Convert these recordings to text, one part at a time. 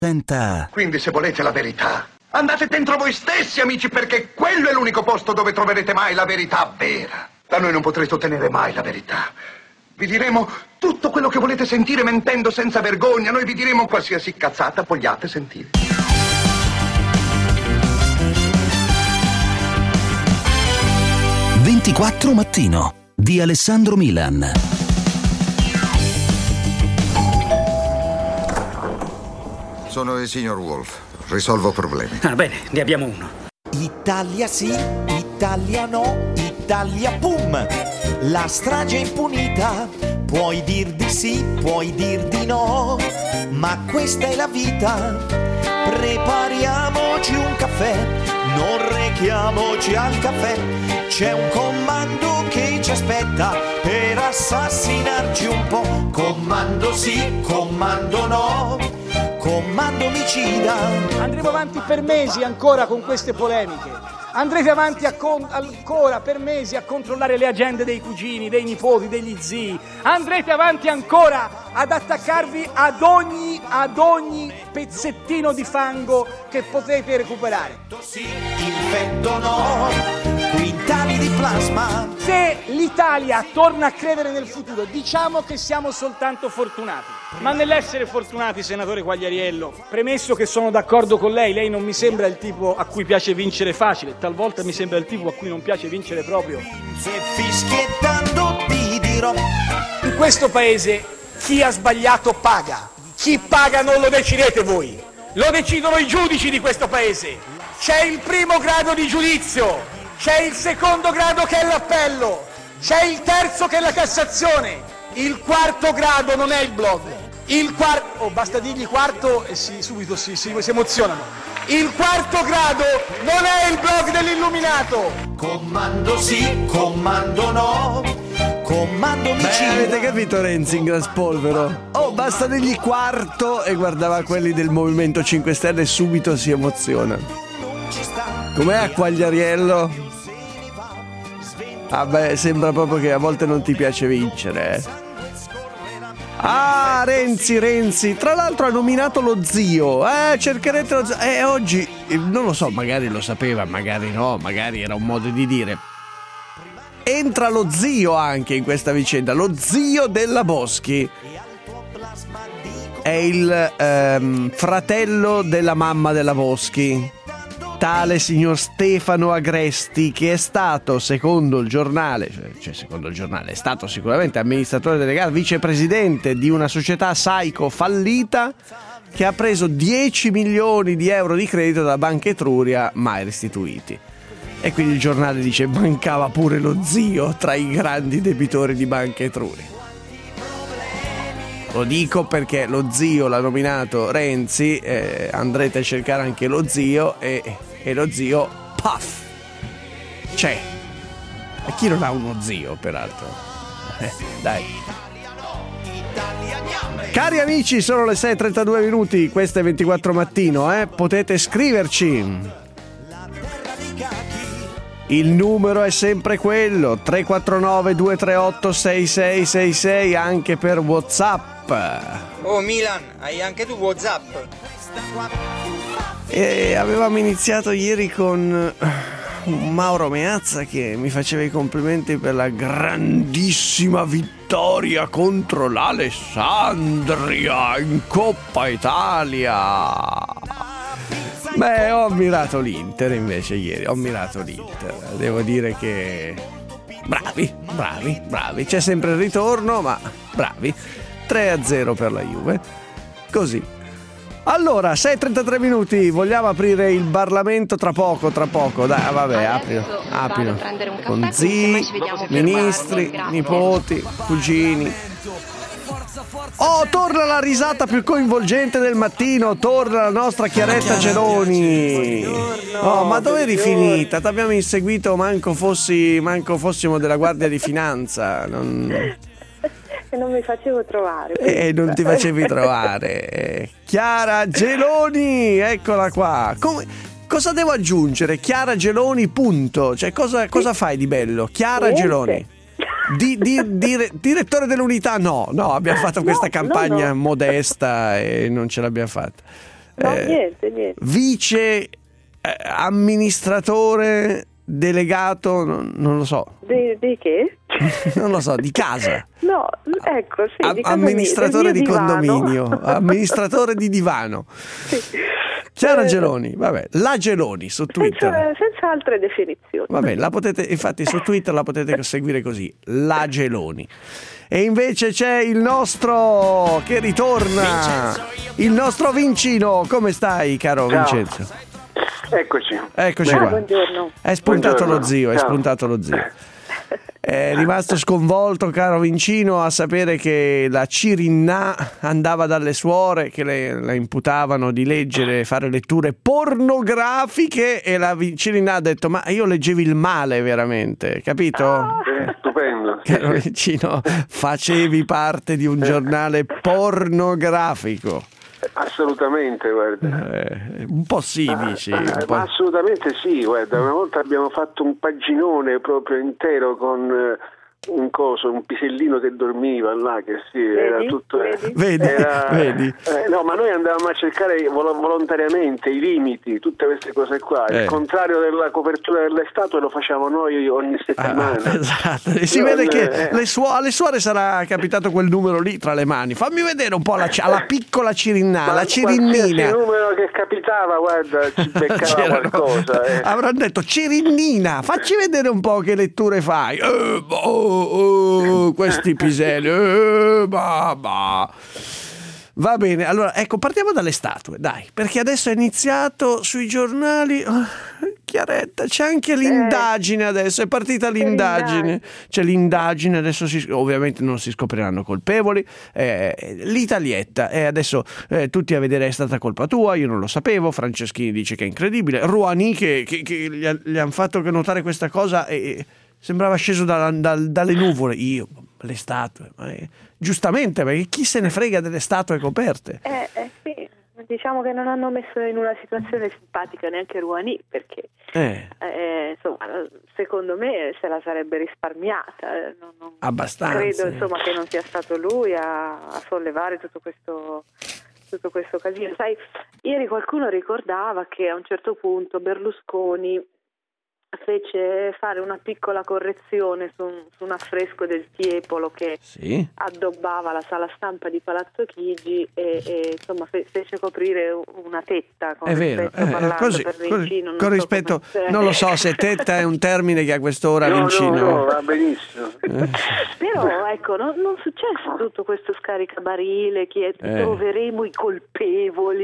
Senta. Quindi se volete la verità, andate dentro voi stessi, amici, perché quello è l'unico posto dove troverete mai la verità vera. Da noi non potrete ottenere mai la verità. Vi diremo tutto quello che volete sentire mentendo senza vergogna. Noi vi diremo qualsiasi cazzata vogliate sentire. «24 Mattino» di Alessandro Milan. Sono il signor Wolf. Risolvo problemi. Ah, bene, ne abbiamo uno. Italia sì, Italia no, Italia pum. La strage è impunita. Puoi dir di sì, puoi dir di no. Ma questa è la vita. Prepariamoci un caffè. Non rechiamoci al caffè. C'è un comando che ci aspetta per assassinarci un po'. Comando sì, comando no. Comando omicida. Andremo avanti per mesi ancora con queste polemiche. Andrete avanti ancora per mesi a controllare le agende dei cugini, dei nipoti, degli zii. Andrete avanti ancora ad attaccarvi ad ogni pezzettino di fango che potete recuperare. Sì, infetto no, quintali di plasma. Se l'Italia torna a credere nel futuro, diciamo che siamo soltanto fortunati. Ma nell'essere fortunati, senatore Quagliariello, premesso che sono d'accordo con lei non mi sembra il tipo a cui piace vincere facile, talvolta mi sembra il tipo a cui non piace vincere proprio. Se fischiettando ti dirò. In questo paese chi ha sbagliato paga. Chi paga non lo decidete voi, lo decidono i giudici di questo paese. C'è il primo grado di giudizio, c'è il secondo grado che è l'appello, c'è il terzo che è la Cassazione, il quarto grado non è il blog. Basta dirgli quarto e subito si emozionano. Il quarto grado non è il blog dell'illuminato. Comando sì, comando no, comando omicida. Avete capito Renzi in gran spolvero? Basta dirgli quarto e guardava quelli del Movimento 5 Stelle e subito si emoziona. Com'è a Quagliariello? Sembra proprio che a volte non ti piace vincere, Ah, Renzi, tra l'altro ha nominato lo zio. Cercherete lo zio. Oggi, non lo so, magari lo sapeva, magari no, magari era un modo di dire. Entra lo zio anche in questa vicenda, lo zio della Boschi. È il fratello della mamma della Boschi, tale signor Stefano Agresti, che è stato, secondo il giornale, è stato sicuramente amministratore delegato, vicepresidente di una società Saico fallita che ha preso 10 milioni di euro di credito da Banca Etruria mai restituiti. E quindi il giornale dice mancava pure lo zio tra i grandi debitori di Banca Etruria. Lo dico perché lo zio l'ha nominato Renzi, andrete a cercare anche lo zio e lo zio, puff, c'è. E chi non ha uno zio, peraltro? Dai. Cari amici, sono le 6:32 minuti, questo è 24 Mattino, potete scriverci. Il numero è sempre quello, 349 238 6666, anche per WhatsApp. Oh Milan, hai anche tu WhatsApp? E avevamo iniziato ieri con Mauro Meazza che mi faceva i complimenti per la grandissima vittoria contro l'Alessandria in Coppa Italia. Ho ammirato l'Inter invece ieri, devo dire che bravi, c'è sempre il ritorno, ma bravi. 3-0 per la Juve, così. Allora, 6:33 minuti, vogliamo aprire il Parlamento tra poco, dai, vabbè, aprilo. Con zii, ministri, nipoti, cugini. Torna la risata più coinvolgente del mattino, torna la nostra Chiaretta Geloni. Ma dove eri finita? T'abbiamo inseguito manco fossimo della Guardia di Finanza. E non mi facevo trovare. Non ti facevi trovare. Chiara Geloni, eccola qua. Cosa devo aggiungere? Chiara Geloni, punto. Cioè, cosa fai di bello? Chiara Geloni. Direttore dell'Unità? No, abbiamo fatto questa campagna modesta e non ce l'abbiamo fatta. No, niente. Vice amministratore delegato, non lo so. Di che? Non lo so, di casa. No, ecco, sì. Di casa amministratore di divano. condominio, amministratore di divano. Sì. Chiara Geloni, vabbè, la Geloni su Twitter. Senza altre definizioni. Vabbè, la potete, infatti su Twitter la potete seguire così, la Geloni. E invece c'è il nostro che ritorna, il nostro Vincino. Come stai, caro Vincenzo? Eccoci qua. Buongiorno. È spuntato lo zio, È rimasto sconvolto, caro Vincino, a sapere che la Cirinnà andava dalle suore che la imputavano di leggere, fare letture pornografiche, e la Cirinnà ha detto: ma io leggevi il male veramente, capito? Stupendo. Caro Vincino, facevi parte di un giornale pornografico. Assolutamente, guarda. Un po' sì, dici. Ma assolutamente sì, guarda. Una volta abbiamo fatto un paginone proprio intero con un pisellino che dormiva là, che sì, era tutto. Vedi? No, ma noi andavamo a cercare volontariamente i limiti, tutte queste cose qua. Il contrario della copertura delle statue lo facciamo noi ogni settimana. Esatto. E si vede che alle suore sarà capitato quel numero lì tra le mani. Fammi vedere un po' alla piccola Cirinnà, la Cirinnina. Il numero che capitava, guarda, ci beccava qualcosa. Avranno detto: Cirinnina, facci vedere un po' che letture fai. Questi piselli, Va bene, allora ecco, partiamo dalle statue, dai, perché adesso è iniziato sui giornali. Chiaretta, c'è anche l'indagine adesso, è partita l'indagine. C'è l'indagine, adesso ovviamente non si scopriranno colpevoli. L'Italietta, adesso tutti a vedere è stata colpa tua, io non lo sapevo. Franceschini dice che è incredibile. Rouhani che gli hanno fatto notare questa cosa e sembrava sceso dalle nuvole. Io, le statue, giustamente, perché chi se ne frega delle statue coperte? Sì, diciamo che non hanno messo in una situazione simpatica neanche Rouhani, perché insomma, secondo me se la sarebbe risparmiata. Non abbastanza. Credo insomma che non sia stato lui a sollevare tutto questo casino. Sai, ieri qualcuno ricordava che a un certo punto Berlusconi fece fare una piccola correzione su un affresco del Tiepolo che addobbava la sala stampa di Palazzo Chigi e insomma fece coprire una tetta, con rispetto, così, per Vincino, con rispetto, non lo so se tetta è un termine che a quest'ora Vincino. No, va benissimo. Però ecco, non successe tutto questo scaricabarile, troveremo i colpevoli.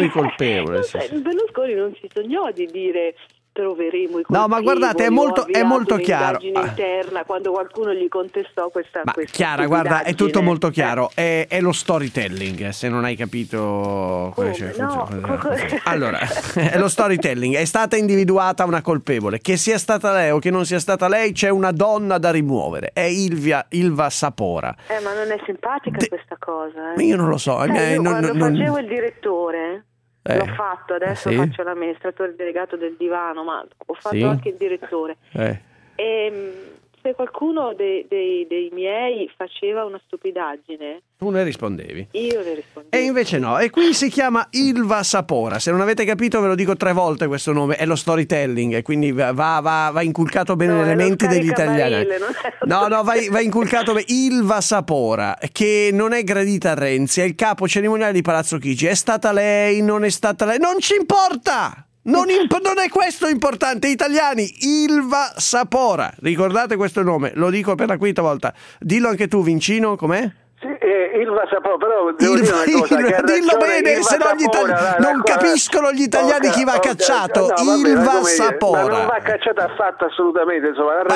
Berlusconi non si sognò di dire troveremo i colpevoli. No, ma guardate, è molto chiaro. Interna, quando qualcuno gli contestò questa Chiara, guarda, è tutto molto chiaro. È lo storytelling, se non hai capito come allora, è lo storytelling. È stata individuata una colpevole, che sia stata lei o che non sia stata lei, c'è una donna da rimuovere. È Ilva Sapora. Ma non è simpatica questa cosa. Io non lo so. Quando facevo il direttore, l'ho fatto, adesso faccio l'amministratore delegato del divano, ma ho fatto anche il direttore. E se qualcuno dei miei faceva una stupidaggine, tu ne rispondevi? Io ne rispondevo. E invece no, e qui si chiama Ilva Sapora. Se non avete capito ve lo dico 3 volte questo nome, è lo storytelling, e quindi va inculcato bene nei elementi degli italiani. Va inculcato bene. Ilva Sapora, che non è gradita a Renzi, è il capo cerimoniale di Palazzo Chigi. È stata lei, non è stata lei, non ci importa! Non è questo importante, italiani. Ilva Sapora, ricordate questo nome, lo dico per la 5ª volta. Dillo anche tu, Vincino, com'è? Sì, Ilva Sapora, però devo dire una cosa, dillo bene, se no non capiscono gli italiani chi va cacciato. Ilva Sapora. Ma non va cacciata affatto, assolutamente, insomma, ha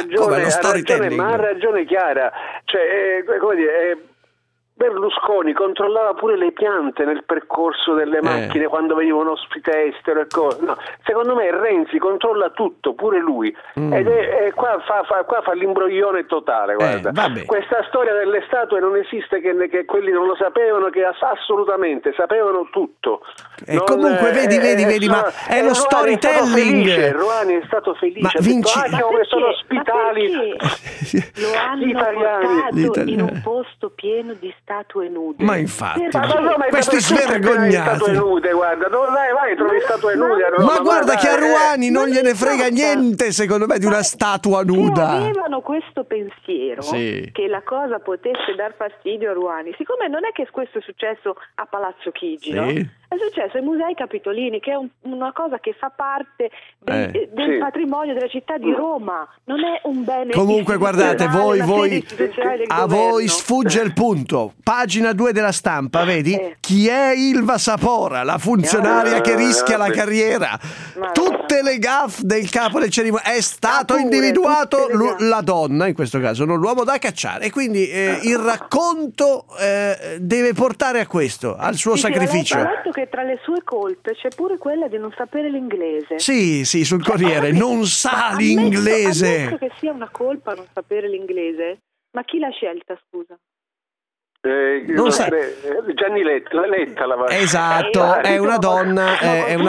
ragione Chiara. Cioè, come dire, Berlusconi controllava pure le piante nel percorso delle macchine quando venivano ospite estero e cose. No, secondo me Renzi controlla tutto, pure lui. Ed qua fa l'imbroglione totale, guarda. Questa storia delle statue non esiste, che quelli non lo sapevano, che assolutamente sapevano tutto. Comunque vedi, ma è lo storytelling. Rouhani è stato felice. Ma sono ospitali lo hanno portato in un posto pieno di statue nude. Ma infatti, ma questi svergognati. Statue nude, guarda, dove vai, trovi statue nude a Roma. Ma guarda che a Ruani non gliene frega niente, secondo me, di una statua nuda. Avevano questo pensiero che la cosa potesse dar fastidio a Ruani. Siccome non è che questo è successo a Palazzo Chigi, no? È successo ai Musei Capitolini, che è una cosa che fa parte del patrimonio della città di Roma, non è un bene. Comunque guardate, a voi sfugge il punto. Pagina 2 della Stampa, vedi? Chi è Ilva Sapora, la funzionaria che rischia la carriera? Tutte le gaffe del capo del cerimonia. È stato individuato la donna, in questo caso, non l'uomo da cacciare. E quindi il racconto deve portare a questo, al suo sacrificio. Ho letto che tra le sue colpe c'è pure quella di non sapere l'inglese. Sì, sul Corriere, non sa l'inglese. Ammesso che sia una colpa non sapere l'inglese, ma chi l'ha scelta, scusa? Non sa. Gianni Letta esatto, è una donna,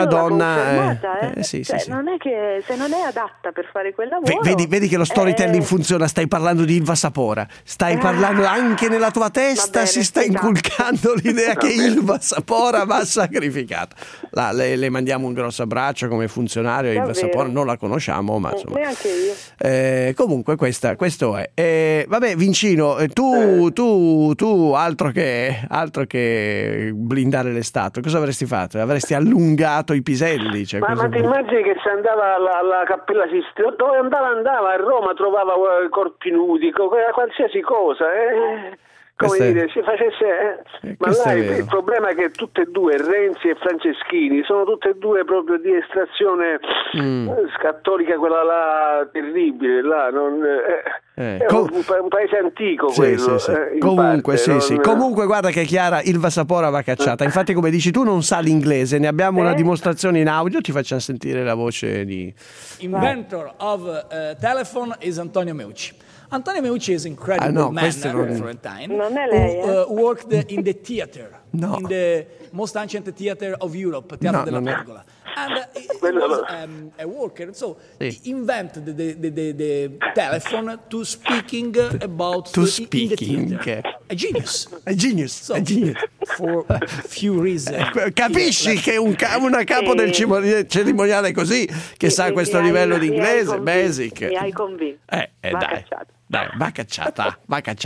sì. Non è che se non è adatta per fare quel lavoro. Vedi che lo storytelling funziona. Stai parlando di Ilva Sapora, stai parlando anche nella tua testa, si sta inculcando l'idea che Ilva Sapora va sacrificata. Le mandiamo un grosso abbraccio come funzionario. Ilva Sapora non la conosciamo, ma insomma neanche io. Comunque questo è. Vabbè, Vincino, tu altro che blindare le statue, cosa avresti fatto? Avresti allungato i piselli? Cioè, ma ti immagini che se andava alla Cappella Sistina, dove andava a Roma, trovava corpi nudi, qualsiasi cosa, come dire, si facesse ma là il problema è che tutte e due, Renzi e Franceschini, sono tutte e due proprio di estrazione cattolica, quella là terribile, là non è un paese antico quello. Comunque comunque guarda che è chiara, Ilva Sapora va cacciata. Infatti, come dici tu, non sa l'inglese, ne abbiamo una dimostrazione in audio, ti facciamo sentire la voce di Inventor of telephone is Antonio Meucci. Antonio Meucci is incredible man for a time. Non è lei, who worked in the theater, in the most ancient theater of Europe, Teatro della Pergola. And he was a worker, so he invented the telephone to speaking about in the theater. A genius. So, for few reasons. Capisci che una capo del cerimoniale così, che sa questo livello di inglese, basic. Mi hai convinto. Dai, va cacciata,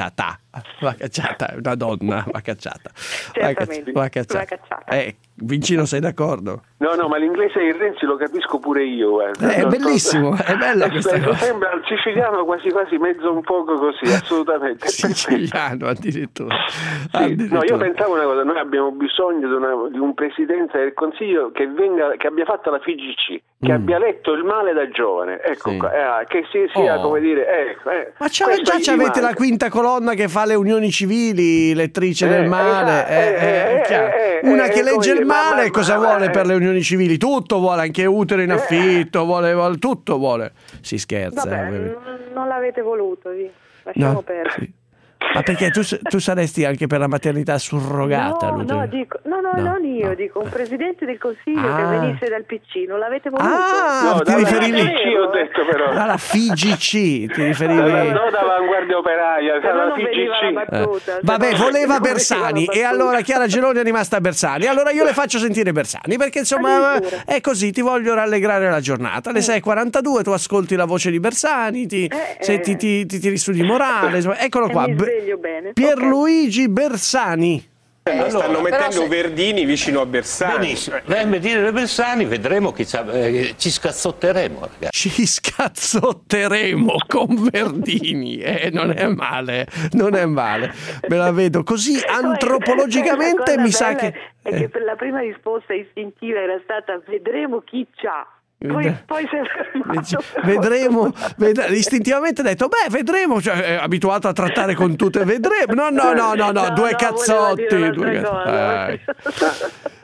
è una donna, va cacciata. Certamente, va cacciata. Vincino, sei d'accordo? No, ma l'inglese di Renzi lo capisco pure io. È bellissimo, è bella questa cosa. Sembra il siciliano quasi mezzo un poco così, assolutamente. Siciliano addirittura. No, io pensavo una cosa, noi abbiamo bisogno di un presidente del Consiglio che abbia fatto la FIGC, che abbia letto il male da giovane, qua, che sia come dire, ma già avete la quinta colonna che fa le unioni civili, lettrice del male, una che legge il male, cosa vuole per le unioni civili? Tutto vuole, anche utero in affitto, vuole tutto vuole. Si scherza. Vabbè, non l'avete voluto, lasciamo perdere. Sì. Ma perché tu saresti anche per la maternità surrogata? Non io, dico un presidente del Consiglio che venisse dal PC, non l'avete voluto? Ti riferivi ho detto però alla FIGC, ti riferivi? No, dall'Avanguardia Operaia, non veniva la battuta. Vabbè, voleva Bersani e allora Chiara Geloni è rimasta a Bersani. Allora io le faccio sentire Bersani, perché insomma è così, ti voglio rallegrare la giornata. Alle 6:42 tu ascolti la voce di Bersani, ti tiri su di morale, eccolo qua. Bene. Pierluigi Bersani. Stanno mettendo Verdini vicino a Bersani. Benissimo, dire Bersani, vedremo ci scazzotteremo, ragazzi. Ci scazzotteremo con Verdini, non è male. Me la vedo così antropologicamente, mi sa che è che per la prima risposta istintiva era stata vedremo chi c'ha. Poi si è fermato. Vedremo. Istintivamente ha detto vedremo, cioè è abituato a trattare con tutte, vedremo. No, due cazzotti.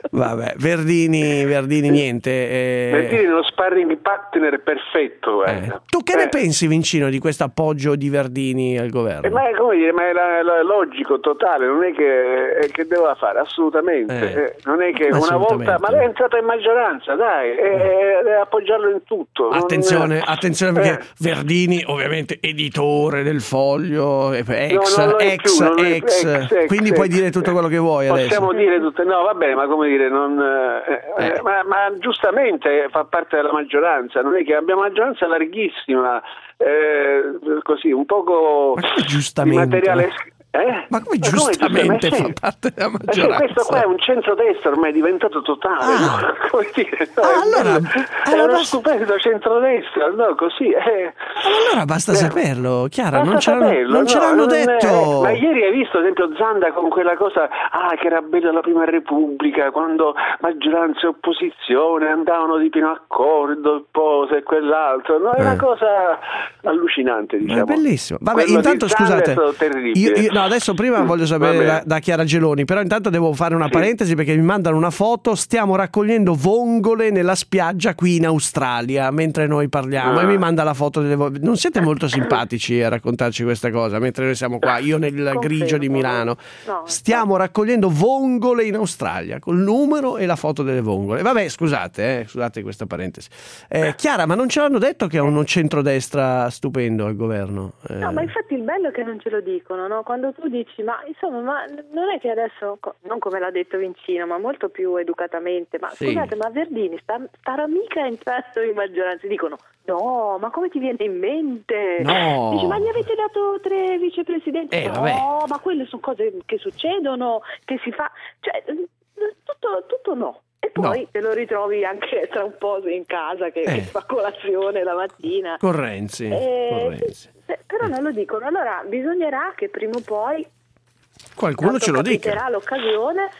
Vabbè, Verdini niente. Verdini è uno sparring partner perfetto. Tu che ne pensi, Vincino, di questo appoggio di Verdini al governo? Ma è logico, totale, non è che doveva fare, assolutamente. Non è che una volta, ma lei è entrata in maggioranza, dai, deve appoggiarlo in tutto. Attenzione perché Verdini, ovviamente, editore del Foglio, ex, quindi puoi dire tutto quello che vuoi. Possiamo adesso dire tutto, no, va bene, ma come dire, ma giustamente fa parte della maggioranza, non è che abbiamo maggioranza larghissima, così un poco giustamente di materiale. Ma come giustamente fa parte della maggioranza? Questo qua è un centrodestra ormai diventato totale, no? Come dire, è uno stupendo centrodestra, no? Così allora basta saperlo, Chiara, non ce l'hanno detto. Ma ieri hai visto, ad esempio, Zanda con quella cosa, che era bella la prima Repubblica, quando maggioranza e opposizione andavano di pieno accordo, e quell'altro, no? È una cosa allucinante, diciamo. È bellissimo. Vabbè, quello intanto scusate, è stato terribile. No, adesso prima voglio sapere da Chiara Geloni, però intanto devo fare una parentesi perché mi mandano una foto. Stiamo raccogliendo vongole nella spiaggia qui in Australia mentre noi parliamo e mi manda la foto delle vongole. Non siete molto simpatici a raccontarci questa cosa mentre noi siamo qua, io nel grigio di Milano. Stiamo raccogliendo vongole in Australia col numero e la foto delle vongole. Vabbè, scusate questa parentesi. Chiara, ma non ce l'hanno detto che è uno centrodestra stupendo al governo? No, ma infatti il bello è che non ce lo dicono, no? Quando tu dici, ma non è che adesso, non come l'ha detto Vincino, ma molto più educatamente, ma scusate, ma Verdini starà mica entrato in maggioranza, dicono, no, ma come ti viene in mente? No. Dici, ma gli avete dato 3 vicepresidenti? No, ma quelle sono cose che succedono, che si fa, cioè, tutto no. E poi te lo ritrovi anche tra un po' in casa che fa colazione la mattina. Con Renzi. Però non lo dicono. Allora bisognerà che prima o poi qualcuno ce lo dica. Capiterà l'occasione.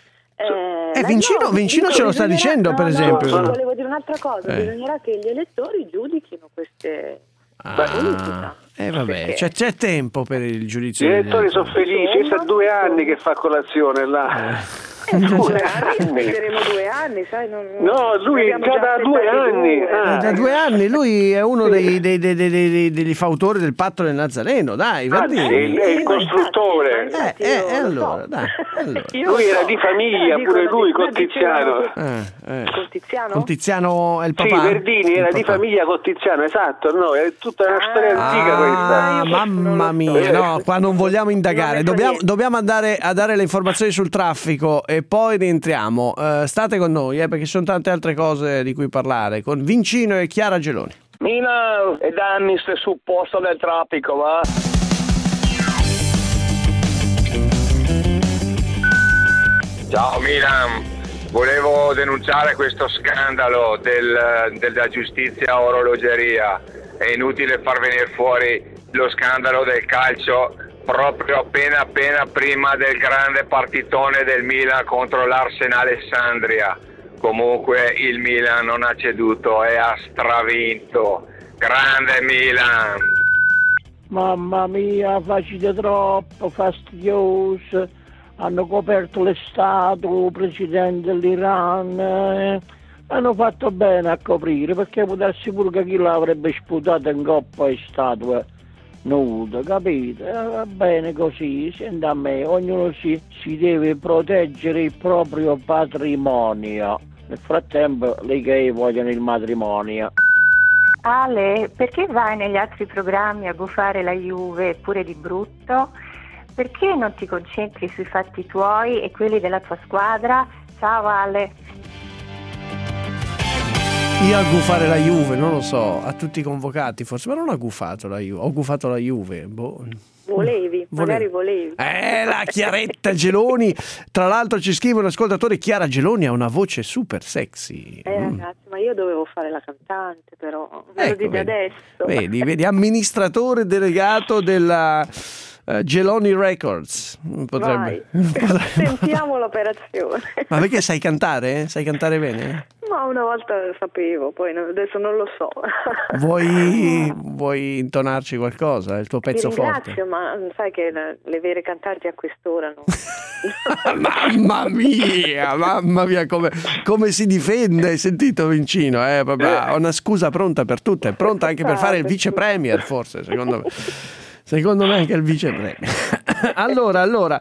Vincino ce lo sta dicendo, per esempio. Volevo dire un'altra cosa. Bisognerà che gli elettori giudichino queste politica. Vabbè, c'è tempo per il giudizio. Gli elettori sono felici, sono 2 anni che fa colazione là. 2 anni, aspetteremo 2 anni, sai? No, lui già da 2 anni. Da 2 anni, lui è uno degli fautori del patto del Nazareno, dai, Verdini. È il costruttore. Allora. Lui era di famiglia, pure lui, con Tiziano. Con Tiziano è il papà. Sì, Verdini era di famiglia con Tiziano, esatto, no, è tutta una storia antica questa. Mamma mia, no, qua non vogliamo indagare, dobbiamo andare a dare le informazioni sul traffico e poi rientriamo. State con noi perché ci sono tante altre cose di cui parlare con Vincino e Chiara Geloni. Mina e Danni stai sul posto del traffico, va? Ciao Milan, volevo denunciare questo scandalo della giustizia orologeria. È inutile far venire fuori lo scandalo del calcio proprio appena prima del grande partitone del Milan contro l'Arsenal Alessandria. Comunque il Milan non ha ceduto e ha stravinto. Grande Milan! Mamma mia, facile troppo, fastidioso. Hanno coperto le statue, il presidente dell'Iran. Hanno fatto bene a coprire, perché può darsi pure che chi l'avrebbe sputato in coppa e statue nude, capite? Va bene così, senta a me, ognuno si deve proteggere il proprio patrimonio. Nel frattempo le gay vogliono il matrimonio. Ale, perché vai negli altri programmi a gufare la Juve pure di brutto? Perché non ti concentri sui fatti tuoi e quelli della tua squadra? Ciao Ale. Io a gufare la Juve, non lo so, a tutti i convocati forse, ma non ho gufato la Juve, ho gufato la Juve, magari volevi. La Chiaretta Geloni, tra l'altro ci scrive un ascoltatore, Chiara Geloni ha una voce super sexy. Ragazzi, ma io dovevo fare la cantante, però me lo dite adesso. Vedi, amministratore delegato della Geloni Records. Potrebbe. Sentiamo l'operazione. Ma perché sai cantare? Sai cantare bene? Ma una volta sapevo, poi adesso non lo so. Vuoi intonarci qualcosa? È il tuo pezzo forte? Ti ringrazio, ma sai che le vere cantanti a quest'ora no. Mamma mia, come si difende, hai sentito Vincino? Ho una scusa pronta per tutte, pronta anche per fare il vice premier, forse, secondo me anche il vice premier. Allora,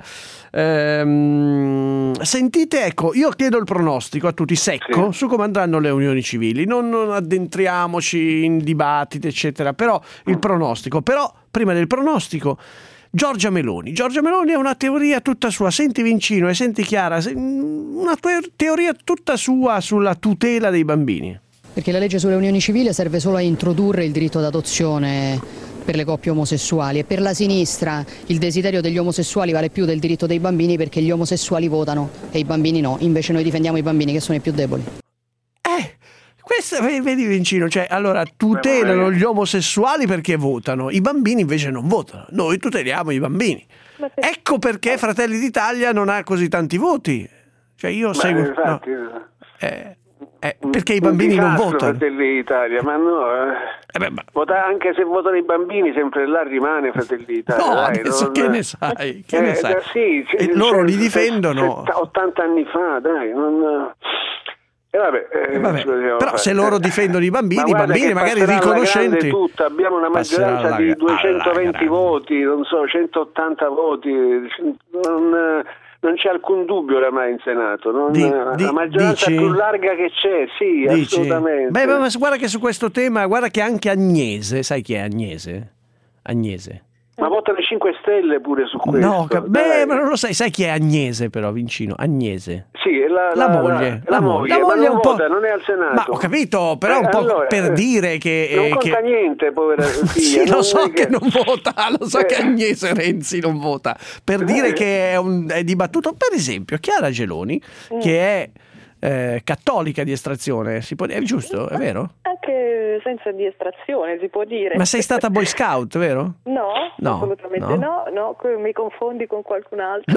sentite, ecco, io chiedo il pronostico a tutti secco su come andranno le unioni civili, non addentriamoci in dibattiti eccetera, però il pronostico, prima del pronostico Giorgia Meloni è una teoria tutta sua, senti Vincino e senti Chiara, una teoria tutta sua sulla tutela dei bambini. Perché la legge sulle unioni civili serve solo a introdurre il diritto d'adozione per le coppie omosessuali, e per la sinistra il desiderio degli omosessuali vale più del diritto dei bambini, perché gli omosessuali votano e i bambini no, invece noi difendiamo i bambini che sono i più deboli. Questo, vedi Vincino, cioè allora tutelano gli omosessuali perché votano, i bambini invece non votano, noi tuteliamo i bambini. Ecco perché Fratelli d'Italia non ha così tanti voti, cioè io seguo... Infatti, no. Perché i bambini non votano. Fratelli d'Italia, ma no, anche se votano i bambini sempre là rimane Fratelli d'Italia. No, adesso che ne sai? Sì, e loro li difendono 80 anni fa, dai, non... però se loro difendono i bambini magari riconoscenti abbiamo una maggioranza di 220 voti, non so, 180 voti, non c'è alcun dubbio oramai in Senato, la maggioranza più larga che c'è, sì, assolutamente. Ma guarda che su questo tema, guarda che anche Agnese, sai chi è Agnese? Ma votano 5 Stelle pure su questo. No, ma non lo sai chi è Agnese però, Vincino? Agnese. Sì, è la moglie. La moglie è un po'... vota, non è al Senato. Ma ho capito, però un po' per dire che... Non conta niente, povera figlia. Sì, lo so che non vota, lo so che Agnese Renzi non vota. Per dire che è dibattuto, per esempio, Chiara Geloni, che è cattolica di estrazione, è giusto? È vero? Anche senza di estrazione si può dire. Ma sei stata Boy Scout, vero? No, assolutamente no, mi confondi con qualcun altro.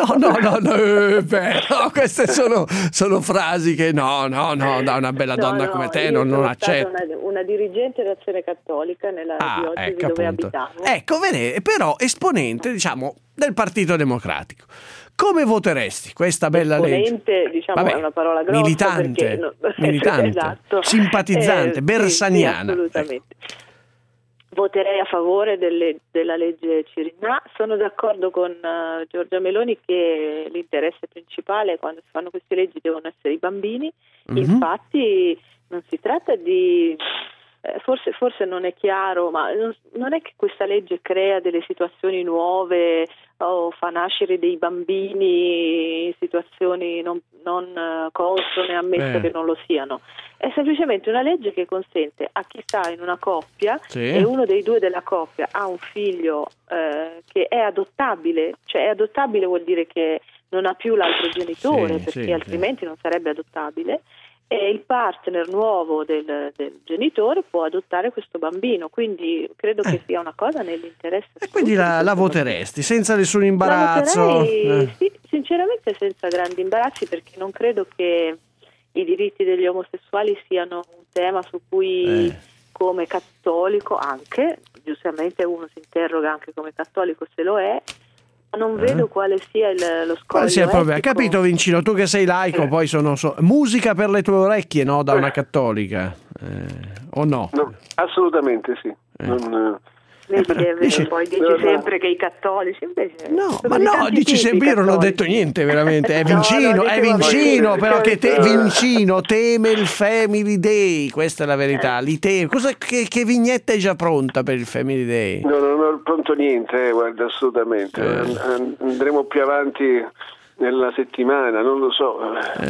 No, queste sono frasi che no, da una bella donna come te non accetto. Una dirigente dell'Azione Cattolica nella diocesi dove abitavo. Ecco, però esponente, diciamo, del Partito Democratico. Come voteresti questa bella legge? Diciamo, è una parola grossa. Militante, esatto. Simpatizzante, bersaniana. Sì, assolutamente. Voterei a favore della legge Cirinnà. Sono d'accordo con Giorgia Meloni che l'interesse principale quando si fanno queste leggi devono essere i bambini. Infatti non si tratta di... Forse non è chiaro, ma non è che questa legge crea delle situazioni nuove o fa nascere dei bambini in situazioni non consone, ammesso che non lo siano. È semplicemente una legge che consente a chi sta in una coppia e uno dei due della coppia ha un figlio che è adottabile, cioè è adottabile vuol dire che non ha più l'altro genitore, perché altrimenti non sarebbe adottabile. E il partner nuovo del genitore può adottare questo bambino, quindi credo che sia una cosa nell'interesse. E quindi la voteresti senza nessun imbarazzo? Sì, sinceramente senza grandi imbarazzi, perché non credo che i diritti degli omosessuali siano un tema su cui come cattolico, anche giustamente uno si interroga anche come cattolico se lo è. Non vedo quale sia lo scoglio. Quale sia il problema? Capito Vincino, tu che sei laico, poi sono musica per le tue orecchie, no? Da una cattolica, o no? Assolutamente sì. Dici sempre che i cattolici invece dici sempre, io non ho detto niente veramente, è Vincino però che Vincino teme il Family Day, questa è la verità, che vignetta è già pronta per il Family Day? No, non ho pronto niente, guarda, assolutamente, andremo più avanti nella settimana, non lo so.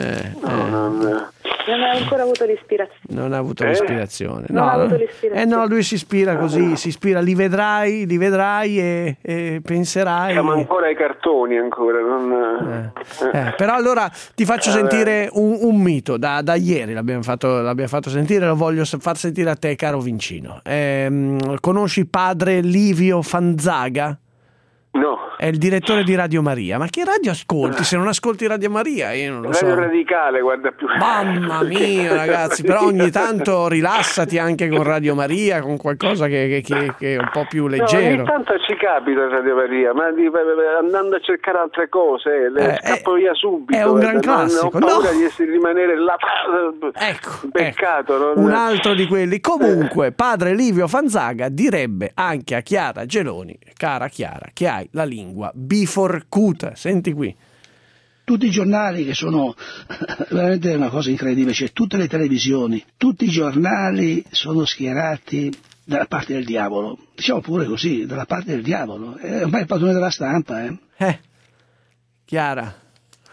Non ha ancora avuto l'ispirazione. Non ha avuto l'ispirazione. No, lui si ispira così, li vedrai e penserai. Siamo ancora ai cartoni ancora. Però allora ti faccio sentire un mito, da ieri l'abbiamo fatto sentire, lo voglio far sentire a te, caro Vincino. Conosci padre Livio Fanzaga? No. È il direttore di Radio Maria. Ma che radio ascolti? Se non ascolti Radio Maria, io non lo so. Radio Radicale, guarda più. Mamma mia, ragazzi, però ogni tanto rilassati anche con Radio Maria, con qualcosa che è un po' più leggero. Ogni tanto ci capita Radio Maria, ma andando a cercare altre cose, scappo via subito. È un gran classico. Non ho paura di rimanere là. Ecco. Peccato. Un altro di quelli. Comunque, padre Livio Fanzaga direbbe anche a Chiara Geloni: cara Chiara, che hai la lingua biforcuta. Senti qui. Tutti i giornali, che sono veramente una cosa incredibile, cioè tutte le televisioni, tutti i giornali sono schierati dalla parte del diavolo, diciamo pure così, dalla parte del diavolo. È ormai il padrone della stampa. Chiara.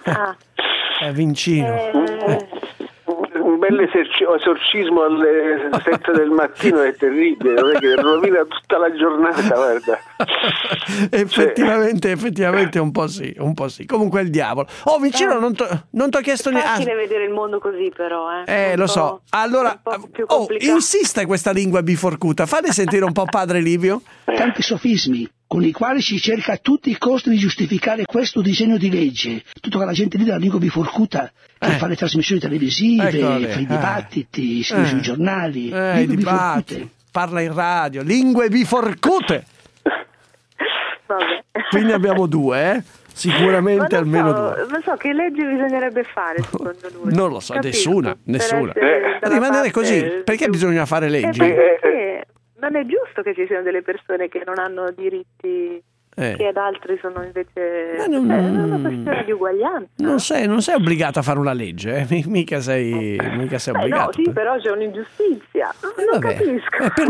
Vincino. Un bel esorcismo alle 7 del mattino è terribile, non è che rovina tutta la giornata, guarda. effettivamente un po' sì. Comunque è il diavolo. Vincino, non ti ho chiesto niente. È facile vedere il mondo così, però. Lo so. Allora, insiste questa lingua biforcuta. Fate sentire un po' padre Livio. Tanti sofismi con i quali si cerca a tutti i costi di giustificare questo disegno di legge. Tutta quella gente lì della lingua biforcuta che fa le trasmissioni televisive, fa i dibattiti, scrive sui giornali. I dibattiti, parla in radio, lingue biforcute. Vabbè. Quindi abbiamo due, sicuramente almeno due. Non so che legge bisognerebbe fare secondo lui. Non lo so, nessuna. Rimanere così, perché bisogna fare leggi? Perché non è giusto che ci siano delle persone che non hanno diritti che ad altri sono invece è una questione di uguaglianza. Non sei obbligata a fare una legge, mica sei obbligata. No, sì, però c'è un'ingiustizia. Non capisco. Per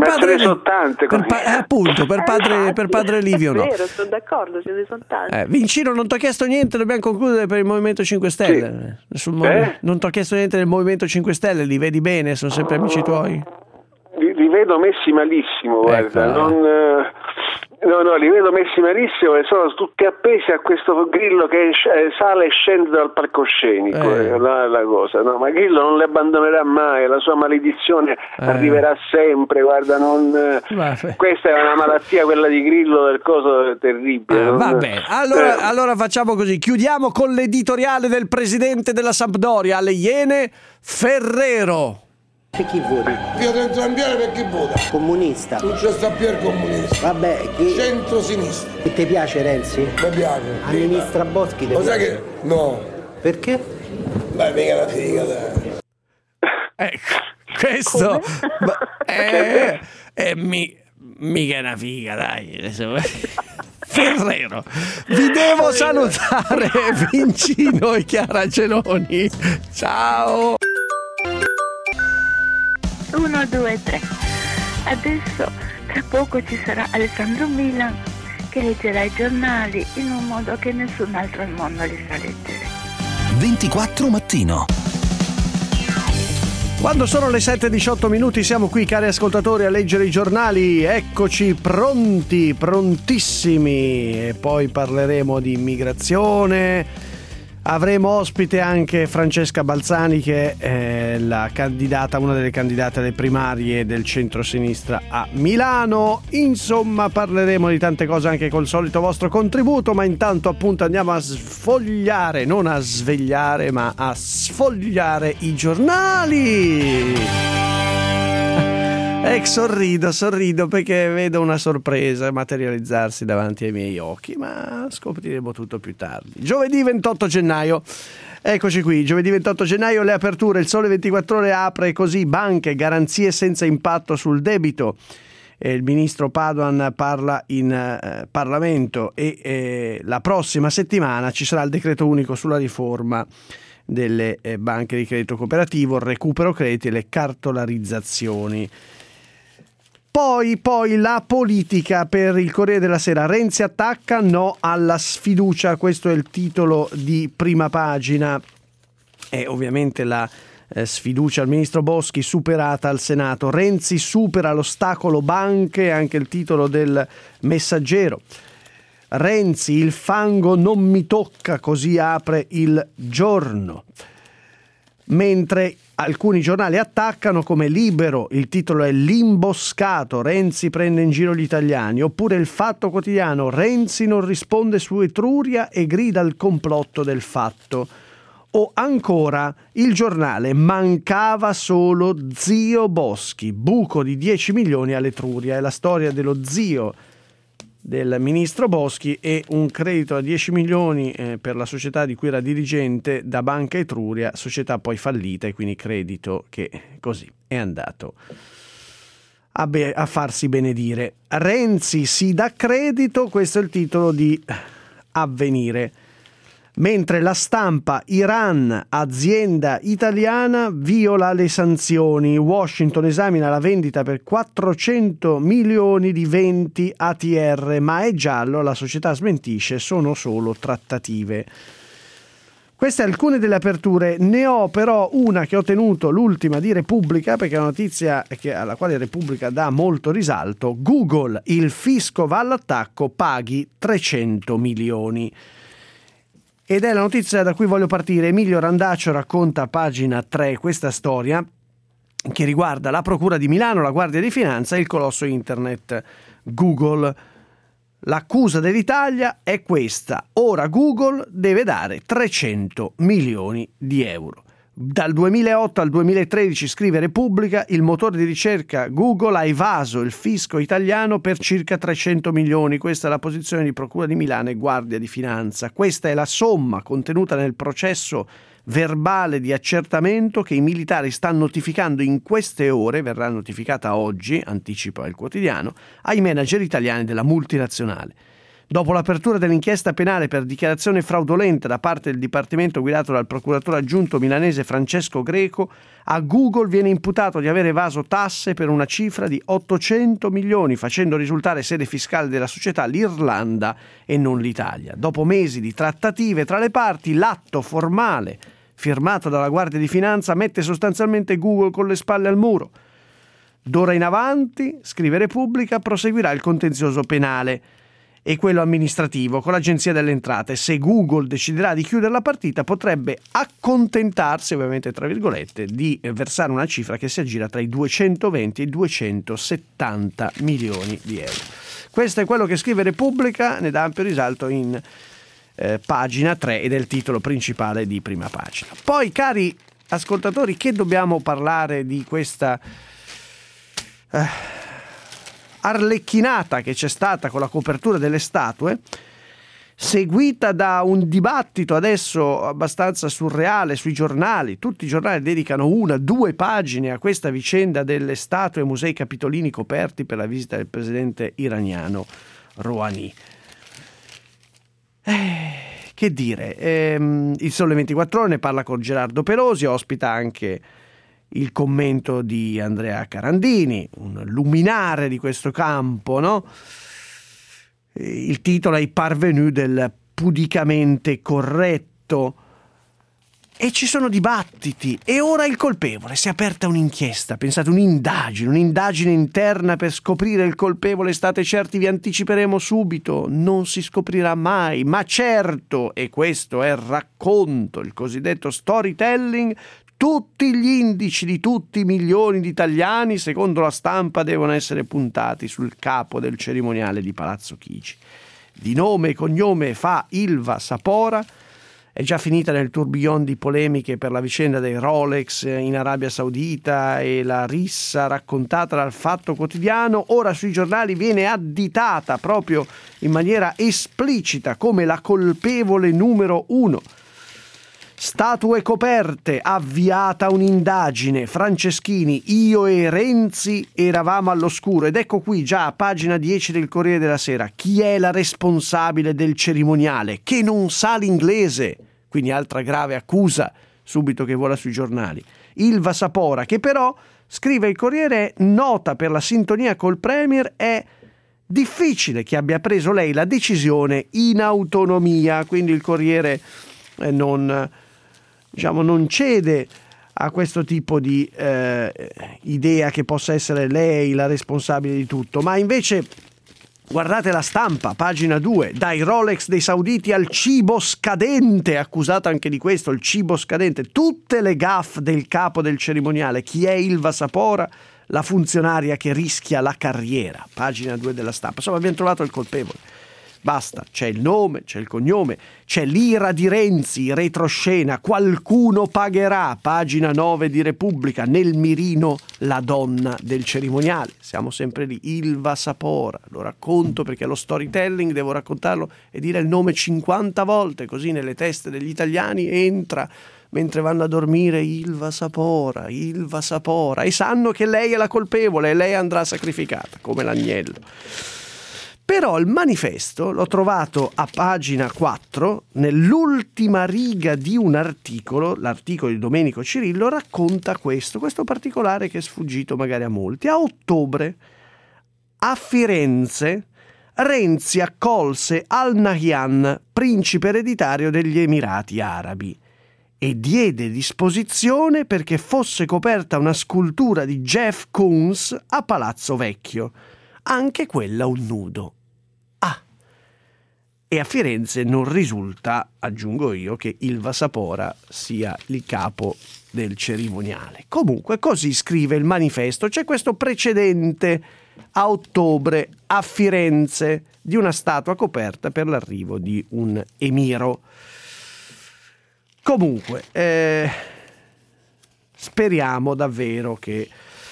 padre Livio no. È vero, sono d'accordo, ce ne sono tanti. Vincino, non ti ho chiesto niente, dobbiamo concludere per il Movimento 5 Stelle. Sì. Non ti ho chiesto niente del Movimento 5 Stelle, li vedi bene, sono sempre amici tuoi? Li vedo messi malissimo, guarda, No, li vedo messi malissimo e sono tutti appesi a questo Grillo che sale e scende dal palcoscenico, la cosa, no? Ma Grillo non li abbandonerà mai, la sua maledizione arriverà sempre, guarda, questa è una malattia, quella di Grillo, del coso terribile. Vabbè, allora facciamo così, chiudiamo con l'editoriale del presidente della Sampdoria, alle Iene, Ferrero. Per chi voti? Io dentro ambiente per chi vota? Comunista. Tu c'è sta più il comunista. Vabbè, chi? Centro-sinistra. E ti piace Renzi? Mi piace. A ministra Boschi lo sai che? No. Perché? Beh, mica la figa, dai. Questo mica una figa, dai. Ferrero, vi devo salutare, Vincino e Chiara Geloni. Ciao. 1, 2, 3. Adesso tra poco ci sarà Alessandro Milan che leggerà i giornali in un modo che nessun altro al mondo li sa leggere. 24 mattino. Quando sono le 7:18 siamo qui, cari ascoltatori, a leggere i giornali. Eccoci pronti, prontissimi. E poi parleremo di immigrazione. Avremo ospite anche Francesca Balzani, che è una delle candidate alle primarie del centro-sinistra a Milano. Insomma, parleremo di tante cose anche col solito vostro contributo, ma intanto appunto andiamo a sfogliare, non a svegliare, ma a sfogliare i giornali. Sorrido perché vedo una sorpresa materializzarsi davanti ai miei occhi, ma scopriremo tutto più tardi. Giovedì 28 gennaio. Eccoci qui, giovedì 28 gennaio le aperture. Il Sole 24 Ore apre così: banche, garanzie senza impatto sul debito. Il ministro Padoan parla in Parlamento e la prossima settimana ci sarà il decreto unico sulla riforma delle banche di credito cooperativo, il recupero crediti e le cartolarizzazioni. Poi la politica per il Corriere della Sera. Renzi attacca, no alla sfiducia. Questo è il titolo di prima pagina. E ovviamente la sfiducia al ministro Boschi superata al Senato. Renzi supera l'ostacolo banche, anche il titolo del Messaggero. Renzi, il fango non mi tocca, così apre Il Giorno. Mentre alcuni giornali attaccano, come Libero, il titolo è "L'imboscato, Renzi prende in giro gli italiani", oppure Il Fatto Quotidiano, "Renzi non risponde su Etruria e grida il complotto del Fatto", o ancora Il Giornale, "Mancava solo zio Boschi, buco di 10 milioni all'Etruria", è la storia dello zio del ministro Boschi e un credito a 10 milioni per la società di cui era dirigente da Banca Etruria, società poi fallita, e quindi credito che così è andato a farsi benedire. Renzi si dà credito, questo è il titolo di Avvenire. Mentre La Stampa, Iran, azienda italiana, viola le sanzioni. Washington esamina la vendita per 400 milioni di 20 ATR, ma è giallo, la società smentisce, sono solo trattative. Queste alcune delle aperture, ne ho però una che ho tenuto, l'ultima di Repubblica, perché è una notizia alla quale Repubblica dà molto risalto. Google, il fisco va all'attacco, paghi 300 milioni. Ed è la notizia da cui voglio partire. Emilio Randaccio racconta a pagina 3 questa storia che riguarda la Procura di Milano, la Guardia di Finanza e il colosso internet Google. L'accusa dell'Italia è questa: ora Google deve dare 300 milioni di euro. Dal 2008 al 2013, scrive Repubblica, il motore di ricerca Google ha evaso il fisco italiano per circa 300 milioni. Questa è la posizione di Procura di Milano e Guardia di Finanza. Questa è la somma contenuta nel processo verbale di accertamento che i militari stanno notificando in queste ore, verrà notificata oggi, anticipa il quotidiano, ai manager italiani della multinazionale. Dopo l'apertura dell'inchiesta penale per dichiarazione fraudolenta da parte del dipartimento guidato dal procuratore aggiunto milanese Francesco Greco, a Google viene imputato di aver evaso tasse per una cifra di 800 milioni, facendo risultare sede fiscale della società l'Irlanda e non l'Italia. Dopo mesi di trattative tra le parti, l'atto formale firmato dalla Guardia di Finanza mette sostanzialmente Google con le spalle al muro. D'ora in avanti, scrive Repubblica, proseguirà il contenzioso penale e quello amministrativo con l'Agenzia delle Entrate. Se Google deciderà di chiudere la partita, potrebbe accontentarsi, ovviamente tra virgolette, di versare una cifra che si aggira tra i 220 e i 270 milioni di euro. Questo è quello che scrive Repubblica, ne dà ampio risalto in pagina 3 ed è il titolo principale di prima pagina. Poi, cari ascoltatori, che dobbiamo parlare di questa arlecchinata che c'è stata con la copertura delle statue, seguita da un dibattito adesso abbastanza surreale sui giornali. Tutti i giornali dedicano 1-2 pagine a questa vicenda delle statue e musei capitolini coperti per la visita del presidente iraniano Rouhani. Che dire, il Sole 24 Ore ne parla con Gerardo Perosi, ospita anche il commento di Andrea Carandini, un luminare di questo campo, no? Il titolo è "I parvenu del pudicamente corretto", e ci sono dibattiti, e ora il colpevole. Si è aperta un'inchiesta, pensate, un'indagine interna per scoprire il colpevole. State certi, vi anticiperemo subito, non si scoprirà mai, ma certo, e questo è il racconto, il cosiddetto storytelling, tutti gli indici di tutti i milioni di italiani, secondo La Stampa, devono essere puntati sul capo del cerimoniale di Palazzo Chigi. Di nome e cognome fa Ilva Sapora, è già finita nel tourbillon di polemiche per la vicenda dei Rolex in Arabia Saudita e la rissa raccontata dal Fatto Quotidiano. Ora sui giornali viene additata proprio in maniera esplicita come la colpevole numero 1. Statue coperte, avviata un'indagine. Franceschini, io e Renzi eravamo all'oscuro. Ed ecco qui già a pagina 10 del Corriere della Sera. Chi è la responsabile del cerimoniale? Che non sa l'inglese. Quindi altra grave accusa subito che vola sui giornali. Ilva Sapora, che però, scrive il Corriere, nota per la sintonia col Premier, è difficile che abbia preso lei la decisione in autonomia. Quindi il Corriere non cede a questo tipo di idea che possa essere lei la responsabile di tutto, ma invece Guardate La Stampa, pagina 2, dai Rolex dei sauditi al cibo scadente, accusato anche di questo, il cibo scadente, tutte le gaffe del capo del cerimoniale. Chi è Ilva Sapora? La funzionaria che rischia la carriera, pagina 2 della Stampa. Insomma, abbiamo trovato il colpevole. Basta, c'è il nome, c'è il cognome, c'è l'ira di Renzi, retroscena, qualcuno pagherà, pagina 9 di Repubblica, nel mirino la donna del cerimoniale. Siamo sempre lì, Ilva Sapora, lo racconto perché lo storytelling devo raccontarlo e dire il nome 50 volte, così nelle teste degli italiani entra mentre vanno a dormire Ilva Sapora, e sanno che lei è la colpevole e lei andrà sacrificata come l'agnello. Però il manifesto l'ho trovato a pagina 4, nell'ultima riga di un articolo, l'articolo di Domenico Cirillo racconta questo particolare che è sfuggito magari a molti. A ottobre, a Firenze, Renzi accolse Al Nahyan, principe ereditario degli Emirati Arabi, e diede disposizione perché fosse coperta una scultura di Jeff Koons a Palazzo Vecchio, anche quella un nudo. E a Firenze non risulta, aggiungo io, che Ilva Sapora sia il capo del cerimoniale. Comunque così scrive il manifesto. C'è questo precedente a ottobre a Firenze di una statua coperta per l'arrivo di un emiro. Comunque, speriamo davvero che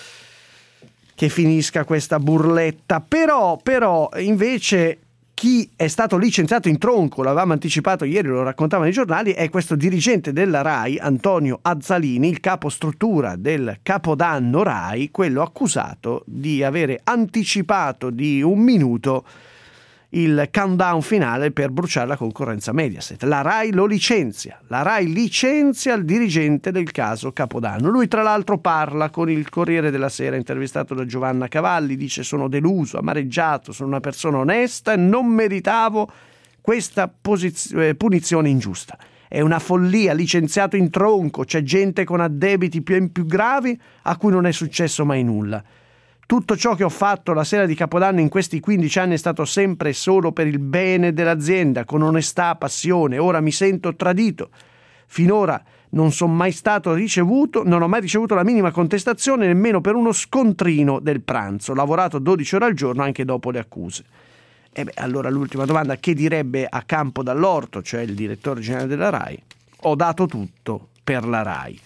finisca questa burletta. Però invece chi è stato licenziato in tronco, l'avevamo anticipato ieri, lo raccontavano i giornali, è questo dirigente della RAI, Antonio Azzalini, il capo struttura del Capodanno RAI, quello accusato di avere anticipato di un minuto il countdown finale per bruciare la concorrenza Mediaset. La RAI lo licenzia, il dirigente del caso Capodanno. Lui tra l'altro parla con il Corriere della Sera, intervistato da Giovanna Cavalli, dice: sono deluso, amareggiato, sono una persona onesta e non meritavo questa punizione ingiusta. È una follia, licenziato in tronco, c'è gente con addebiti più gravi a cui non è successo mai nulla. Tutto ciò che ho fatto la sera di Capodanno in questi 15 anni è stato sempre solo per il bene dell'azienda, con onestà, passione. Ora mi sento tradito. Finora non ho mai ricevuto la minima contestazione, nemmeno per uno scontrino del pranzo. Ho lavorato 12 ore al giorno anche dopo le accuse. Allora l'ultima domanda: che direbbe a Campo Dall'Orto, cioè il direttore generale della RAI? Ho dato tutto per la RAI.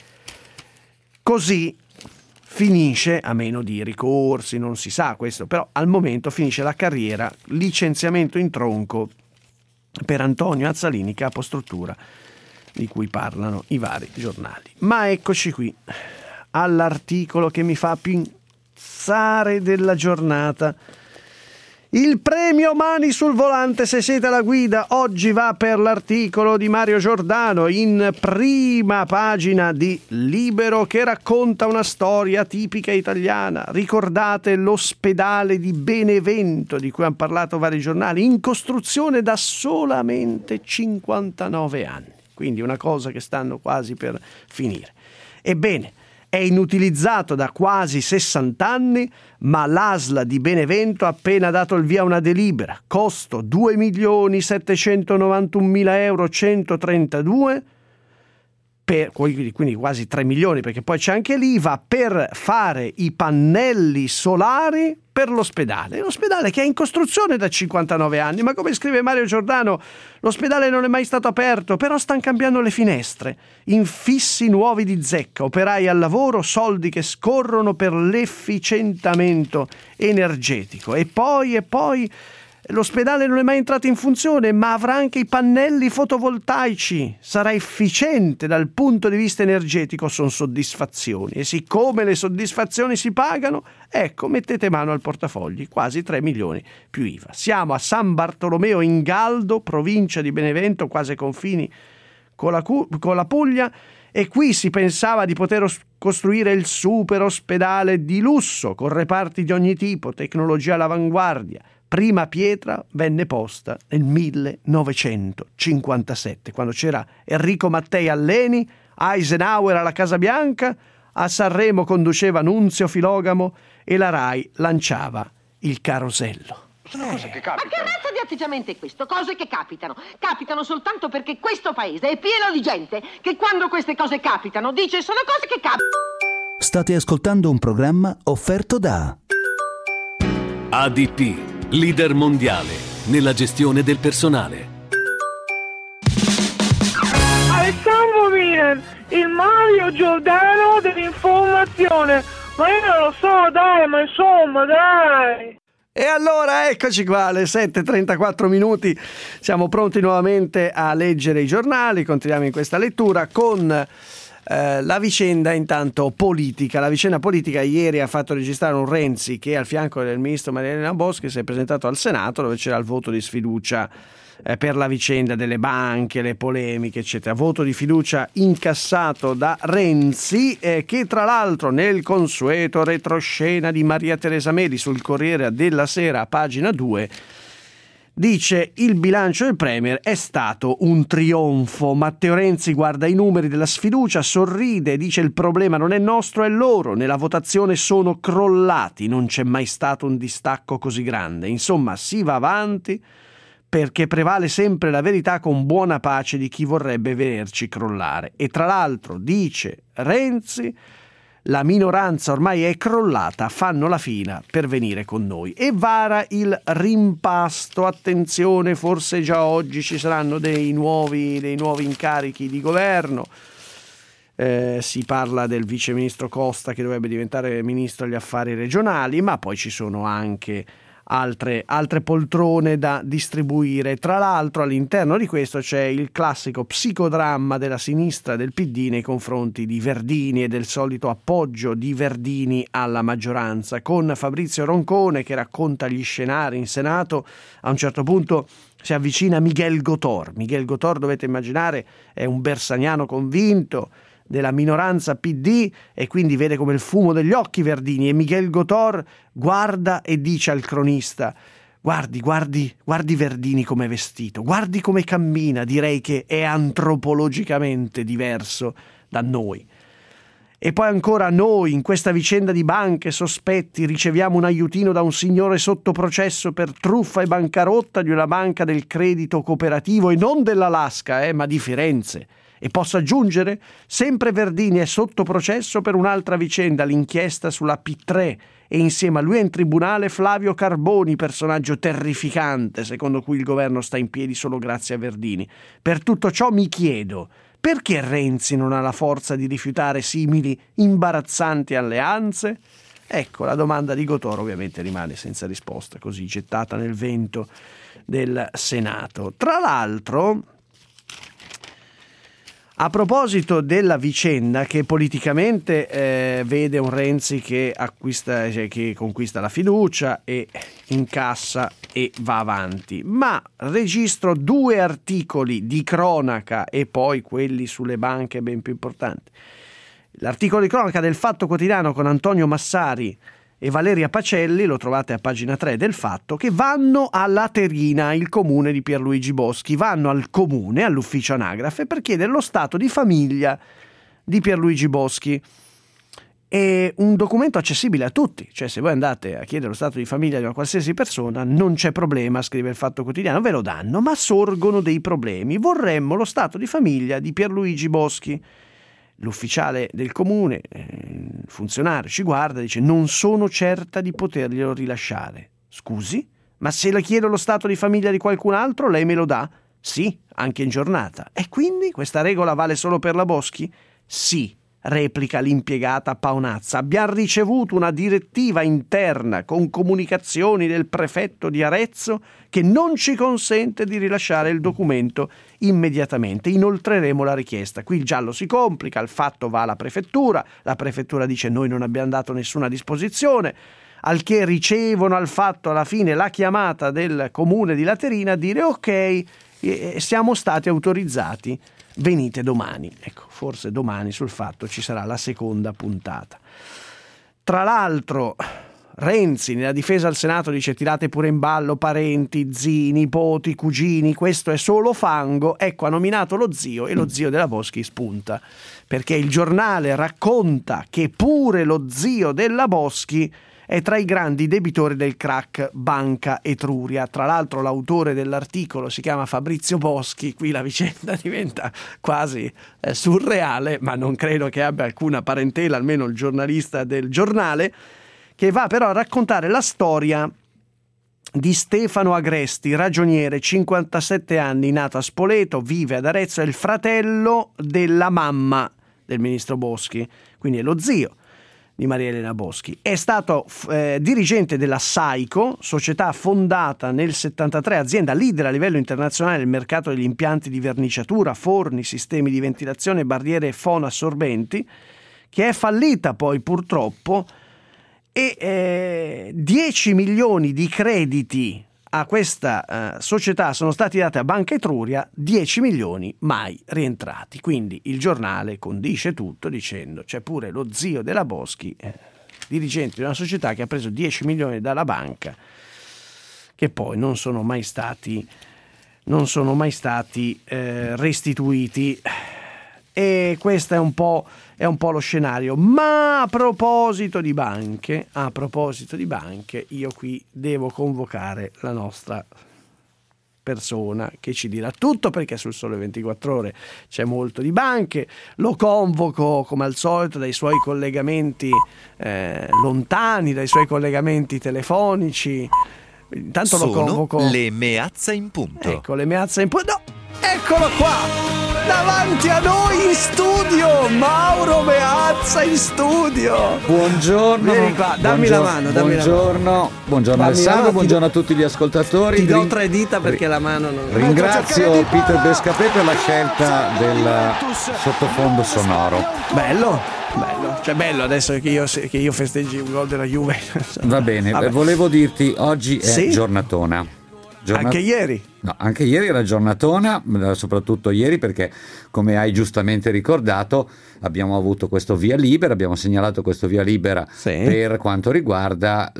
Così finisce, a meno di ricorsi, non si sa questo, però al momento finisce la carriera, licenziamento in tronco per Antonio Azzalini, capostruttura, di cui parlano i vari giornali. Ma eccoci qui all'articolo che mi fa pensare della giornata. Il premio Mani sul volante se siete alla guida oggi va per l'articolo di Mario Giordano in prima pagina di Libero, che racconta una storia tipica italiana. Ricordate l'ospedale di Benevento di cui hanno parlato vari giornali, in costruzione da solamente 59 anni, quindi una cosa che stanno quasi per finire. Ebbene, è inutilizzato da quasi 60 anni, ma l'ASL di Benevento ha appena dato il via a una delibera. Costo 2.791.000 euro 132, quindi quasi 3 milioni, perché poi c'è anche l'IVA, per fare i pannelli solari per l'ospedale. L'ospedale che è in costruzione da 59 anni, ma come scrive Mario Giordano, l'ospedale non è mai stato aperto, però stanno cambiando le finestre, infissi nuovi di zecca, operai al lavoro, soldi che scorrono per l'efficientamento energetico. E poi l'ospedale non è mai entrato in funzione, ma avrà anche i pannelli fotovoltaici. Sarà efficiente dal punto di vista energetico. Sono soddisfazioni. E siccome le soddisfazioni si pagano, ecco, mettete mano al portafogli. Quasi 3 milioni più IVA. Siamo a San Bartolomeo in Galdo, provincia di Benevento, quasi ai confini con la Puglia. E qui si pensava di poter costruire il super ospedale di lusso, con reparti di ogni tipo, tecnologia all'avanguardia. Prima pietra venne posta nel 1957, quando c'era Enrico Mattei all'ENI, Eisenhower alla Casa Bianca, a Sanremo conduceva Nunzio Filogamo e la RAI lanciava il Carosello. Sono cose che capitano. Ma che razza di atteggiamento è questo? Cose che capitano. Capitano soltanto perché questo paese è pieno di gente che quando queste cose capitano dice sono cose che capitano. State ascoltando un programma offerto da ADP, leader mondiale nella gestione del personale. Alessandro Milan, il Mario Giordano dell'informazione. Ma io non lo so, dai, ma insomma, dai. E allora eccoci qua alle 7:34 minuti, siamo pronti nuovamente a leggere i giornali, continuiamo in questa lettura con la vicenda intanto politica. La vicenda politica ieri ha fatto registrare un Renzi che al fianco del ministro Maria Elena Boschi si è presentato al Senato dove c'era il voto di sfiducia per la vicenda delle banche, le polemiche eccetera. Voto di fiducia incassato da Renzi che tra l'altro nel consueto retroscena di Maria Teresa Meli sul Corriere della Sera a pagina 2 dice: il bilancio del Premier è stato un trionfo. Matteo Renzi guarda i numeri della sfiducia, sorride e dice: il problema non è nostro, è loro. Nella votazione sono crollati, non c'è mai stato un distacco così grande. Insomma, si va avanti perché prevale sempre la verità con buona pace di chi vorrebbe vederci crollare. E tra l'altro, dice Renzi, la minoranza ormai è crollata, fanno la fila per venire con noi. E vara il rimpasto. Attenzione, forse già oggi ci saranno dei nuovi incarichi di governo. Si parla del vice ministro Costa che dovrebbe diventare ministro degli affari regionali, ma poi ci sono anche altre poltrone da distribuire. Tra l'altro all'interno di questo c'è il classico psicodramma della sinistra del PD nei confronti di Verdini e del solito appoggio di Verdini alla maggioranza, con Fabrizio Roncone che racconta gli scenari in Senato. A un certo punto si avvicina Miguel Gotor. Miguel Gotor, dovete immaginare, è un bersaniano convinto della minoranza PD e quindi vede come il fumo degli occhi Verdini, e Miguel Gotor guarda e dice al cronista: guardi Verdini come è vestito, guardi come cammina, direi che è antropologicamente diverso da noi. E poi ancora: noi in questa vicenda di banche sospetti riceviamo un aiutino da un signore sotto processo per truffa e bancarotta di una banca del credito cooperativo e non dell'Alaska, ma di Firenze. E posso aggiungere, sempre Verdini è sotto processo per un'altra vicenda, l'inchiesta sulla P3, e insieme a lui è in tribunale Flavio Carboni, personaggio terrificante, secondo cui il governo sta in piedi solo grazie a Verdini. Per tutto ciò mi chiedo, perché Renzi non ha la forza di rifiutare simili imbarazzanti alleanze? Ecco, la domanda di Gotor ovviamente rimane senza risposta, così gettata nel vento del Senato. Tra l'altro, a proposito della vicenda che politicamente vede un Renzi che conquista la fiducia e incassa e va avanti, ma registro 2 articoli di cronaca e poi quelli sulle banche ben più importanti. L'articolo di cronaca del Fatto Quotidiano con Antonio Massari e Valeria Pacelli, lo trovate a pagina 3 del Fatto, che vanno a Laterina, il comune di Pierluigi Boschi, vanno al comune, all'ufficio anagrafe, per chiedere lo stato di famiglia di Pierluigi Boschi. È un documento accessibile a tutti, cioè se voi andate a chiedere lo stato di famiglia di una qualsiasi persona non c'è problema, scrive il Fatto Quotidiano, ve lo danno, ma sorgono dei problemi. Vorremmo lo stato di famiglia di Pierluigi Boschi. L'ufficiale del comune, il funzionario, ci guarda e dice: non sono certa di poterglielo rilasciare. Scusi? Ma se le chiedo lo stato di famiglia di qualcun altro, lei me lo dà? Sì, anche in giornata. E quindi questa regola vale solo per la Boschi? Sì, replica l'impiegata Paonazza. Abbiamo ricevuto una direttiva interna con comunicazioni del prefetto di Arezzo che non ci consente di rilasciare il documento immediatamente. Inoltreremo la richiesta. Qui il giallo si complica, il fatto va alla prefettura, la prefettura dice: noi non abbiamo dato nessuna disposizione, al che ricevono al fatto alla fine la chiamata del comune di Laterina a dire: ok, siamo stati autorizzati, venite domani. Ecco, forse domani sul Fatto ci sarà la seconda puntata. Tra l'altro Renzi nella difesa al Senato dice: tirate pure in ballo parenti, zii, nipoti, cugini, questo è solo fango. Ecco, ha nominato lo zio e lo zio della Boschi spunta, perché il giornale racconta che pure lo zio della Boschi è tra i grandi debitori del crack Banca Etruria. Tra l'altro l'autore dell'articolo si chiama Fabrizio Boschi. Qui la vicenda diventa quasi surreale, ma non credo che abbia alcuna parentela, almeno il giornalista del Giornale, che va però a raccontare la storia di Stefano Agresti, ragioniere, 57 anni, nato a Spoleto, vive ad Arezzo, è il fratello della mamma del ministro Boschi, quindi è lo zio di Maria Elena Boschi. È stato dirigente della Saico, società fondata nel 73, azienda leader a livello internazionale nel mercato degli impianti di verniciatura, forni, sistemi di ventilazione, barriere fonoassorbenti, che è fallita poi purtroppo, e 10 milioni di crediti a questa società sono stati dati a Banca Etruria, 10 milioni mai rientrati. Quindi il Giornale condisce tutto dicendo c'è pure lo zio della Boschi, dirigente di una società che ha preso 10 milioni dalla banca, che poi non sono mai stati restituiti. E questo è un po' lo scenario. Ma a proposito di banche, io qui devo convocare la nostra persona che ci dirà tutto, perché sul Sole 24 Ore c'è molto di banche. Lo convoco come al solito dai suoi collegamenti lontani, dai suoi collegamenti telefonici. Intanto lo convoco. Le Meazza in punto. Ecco, le Meazza in punto. No, eccolo qua! Davanti a noi in studio, Mauro Meazza in studio. Buongiorno. Vieni qua, dammi la mano. Buongiorno Alessandro, buongiorno a tutti gli ascoltatori. Ti do 3 dita perché la mano non. Ringrazio Peter Bescapè per la scelta del sottofondo sonoro. Bello, cioè bello adesso che io festeggi un gol della Juve. Va bene. Vabbè. Volevo dirti, oggi è giornatona. Anche ieri? No, anche ieri era giornatona, soprattutto ieri perché, come hai giustamente ricordato, abbiamo avuto questo via libera, abbiamo segnalato questo via libera per quanto riguarda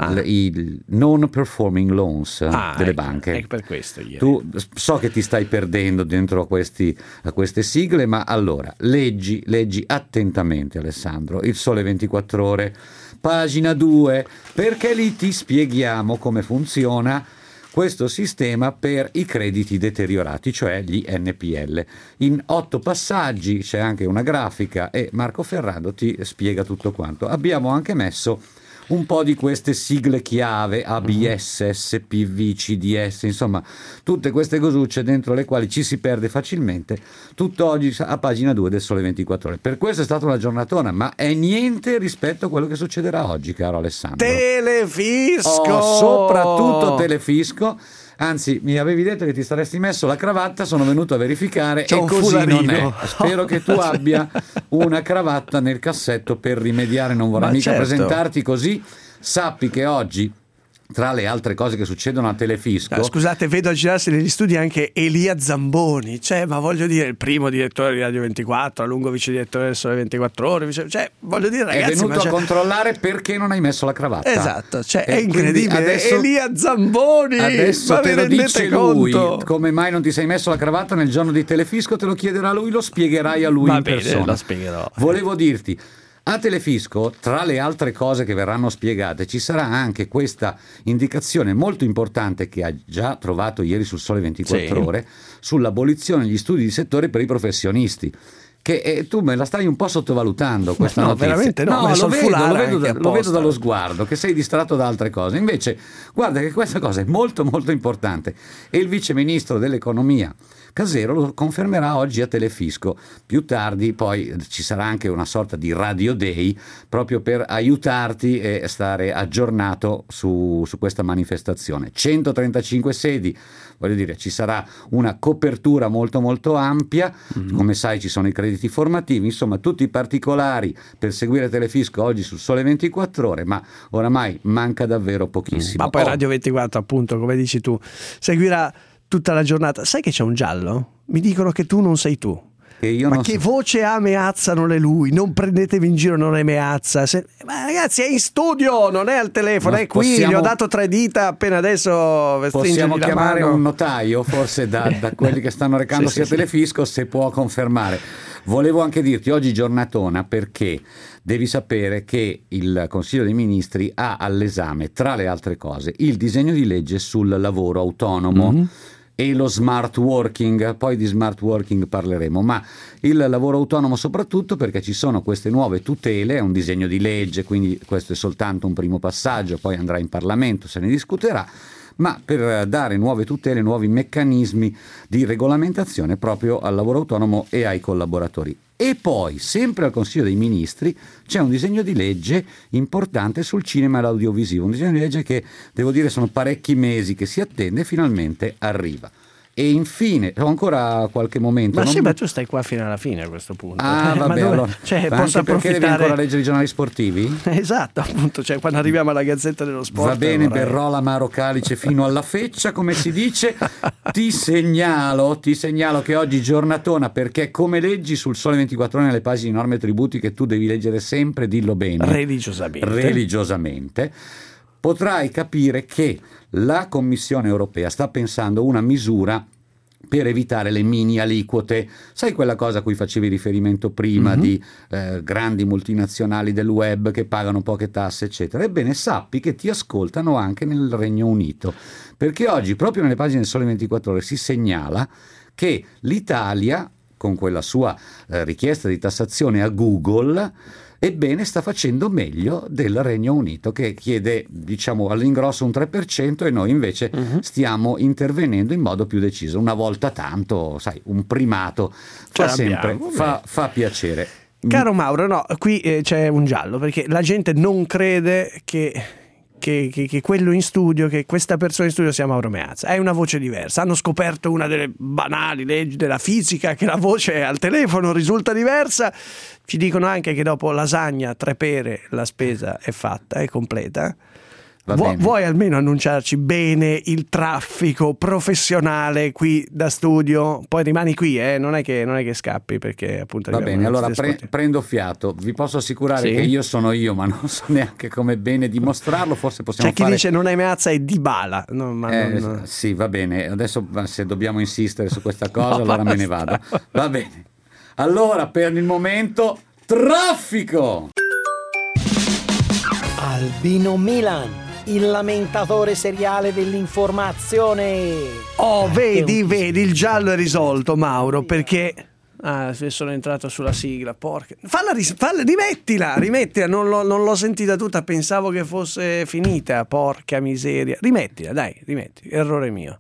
i non performing loans delle banche. È per questo ieri. Tu so che ti stai perdendo dentro a queste sigle, ma allora leggi attentamente, Alessandro, il Sole 24 Ore, pagina 2, perché lì ti spieghiamo come funziona questo sistema per i crediti deteriorati, cioè gli NPL. In 8 passaggi c'è anche una grafica e Marco Ferrando ti spiega tutto quanto. Abbiamo anche messo un po' di queste sigle chiave, ABS, SPV, CDS, insomma tutte queste cosucce dentro le quali ci si perde facilmente. Tutto oggi a pagina 2 del Sole 24 Ore. Per questo è stata una giornatona, ma è niente rispetto a quello che succederà oggi, caro Alessandro. Telefisco! Soprattutto Telefisco. Anzi, mi avevi detto che ti saresti messo la cravatta, sono venuto a verificare e così non è. Spero che tu abbia una cravatta nel cassetto per rimediare, non vorrei mica presentarti così. Sappi che oggi, tra le altre cose che succedono a Telefisco, scusate, vedo a girarsi negli studi anche Elia Zamboni, ma voglio dire, il primo direttore di Radio 24, a lungo vice direttore del Sole 24 Ore, voglio dire, ragazzi, è venuto a controllare perché non hai messo la cravatta. Esatto, è incredibile. Adesso, Elia Zamboni, adesso te lo dice lui. Come mai non ti sei messo la cravatta nel giorno di Telefisco? Te lo chiederà lui, lo spiegherai a lui in persona. Lo spiegherò. Volevo dirti, a Telefisco, tra le altre cose che verranno spiegate, ci sarà anche questa indicazione molto importante che hai già trovato ieri sul Sole 24 Ore sull'abolizione degli studi di settore per i professionisti. Che tu me la stai un po' sottovalutando questa notizia. Veramente no, lo vedo dallo sguardo che sei distratto da altre cose. Invece guarda che questa cosa è molto molto importante e il vice ministro dell'economia Casero lo confermerà oggi a Telefisco. Più tardi poi ci sarà anche una sorta di Radio Day proprio per aiutarti e stare aggiornato su questa manifestazione. 135 sedi, voglio dire, ci sarà una copertura molto molto ampia, come sai ci sono i crediti formativi, insomma tutti i particolari per seguire Telefisco oggi sul Sole 24 Ore, ma oramai manca davvero pochissimo. Ma poi Radio 24, appunto, come dici tu, seguirà tutta la giornata. Sai che c'è un giallo? Mi dicono che tu non sei tu. Ma che voce ha Meazza, non è lui, non prendetevi in giro, non è Meazza. Ma ragazzi, è in studio, non è al telefono, è qui, gli ho dato 3 dita appena adesso. Possiamo chiamare un notaio, forse da quelli che stanno recandosi a Telefisco, se può confermare. Volevo anche dirti, oggi giornatona, perché devi sapere che il Consiglio dei Ministri ha all'esame, tra le altre cose, il disegno di legge sul lavoro autonomo e lo smart working. Poi di smart working parleremo, ma il lavoro autonomo soprattutto perché ci sono queste nuove tutele, è un disegno di legge, quindi questo è soltanto un primo passaggio, poi andrà in Parlamento, se ne discuterà, ma per dare nuove tutele, nuovi meccanismi di regolamentazione proprio al lavoro autonomo e ai collaboratori. E poi, sempre al Consiglio dei Ministri, c'è un disegno di legge importante sul cinema e l'audiovisivo, un disegno di legge che, devo dire, sono parecchi mesi che si attende e finalmente arriva. E infine, ho ancora qualche momento. Ma tu stai qua fino alla fine a questo punto. Ah, vabbè, allora. Cioè, Anche perché devi ancora leggere i giornali sportivi? Esatto, appunto, cioè quando arriviamo alla Gazzetta dello Sport. Va bene, berrò l'amaro calice fino alla feccia, come si dice. Ti segnalo che oggi giornatona, perché come leggi sul Sole 24 Ore nelle pagine norme e tributi che tu devi leggere sempre, dillo bene. Religiosamente. Potrai capire che la Commissione europea sta pensando una misura per evitare le mini aliquote. Sai quella cosa a cui facevi riferimento prima di grandi multinazionali del web che pagano poche tasse, eccetera? Ebbene, sappi che ti ascoltano anche nel Regno Unito, perché oggi proprio nelle pagine del Sole 24 Ore si segnala che l'Italia, con quella sua richiesta di tassazione a Google, ebbene sta facendo meglio del Regno Unito, che chiede, diciamo, all'ingrosso un 3% e noi invece stiamo intervenendo in modo più deciso. Una volta tanto, sai, un primato fa piacere. Caro Mauro, no, qui c'è un giallo, perché la gente non crede che quello in studio, che questa persona in studio sia Mauro Meazza. È una voce diversa. Hanno scoperto una delle banali leggi della fisica, che la voce al telefono risulta diversa. Ci dicono anche che dopo lasagna, 3 pere, la spesa è fatta, è completa. Vuoi almeno annunciarci bene il traffico professionale qui da studio? Poi rimani qui, non è che scappi, perché appunto. Va bene, allora prendo fiato. Vi posso assicurare che io sono io, ma non so neanche come bene dimostrarlo. Forse possiamo C'è chi dice non è Meazza, è Dybala. Non... Sì, va bene. Adesso se dobbiamo insistere su questa cosa, allora me ne vado. Va bene. Allora, per il momento, traffico! Albino Milan, il lamentatore seriale dell'informazione. Vedi, il giallo è risolto, Mauro, perché sono entrato sulla sigla, porca. Falla, rimettila, non l'ho sentita tutta, pensavo che fosse finita, porca miseria. Rimettila, errore mio.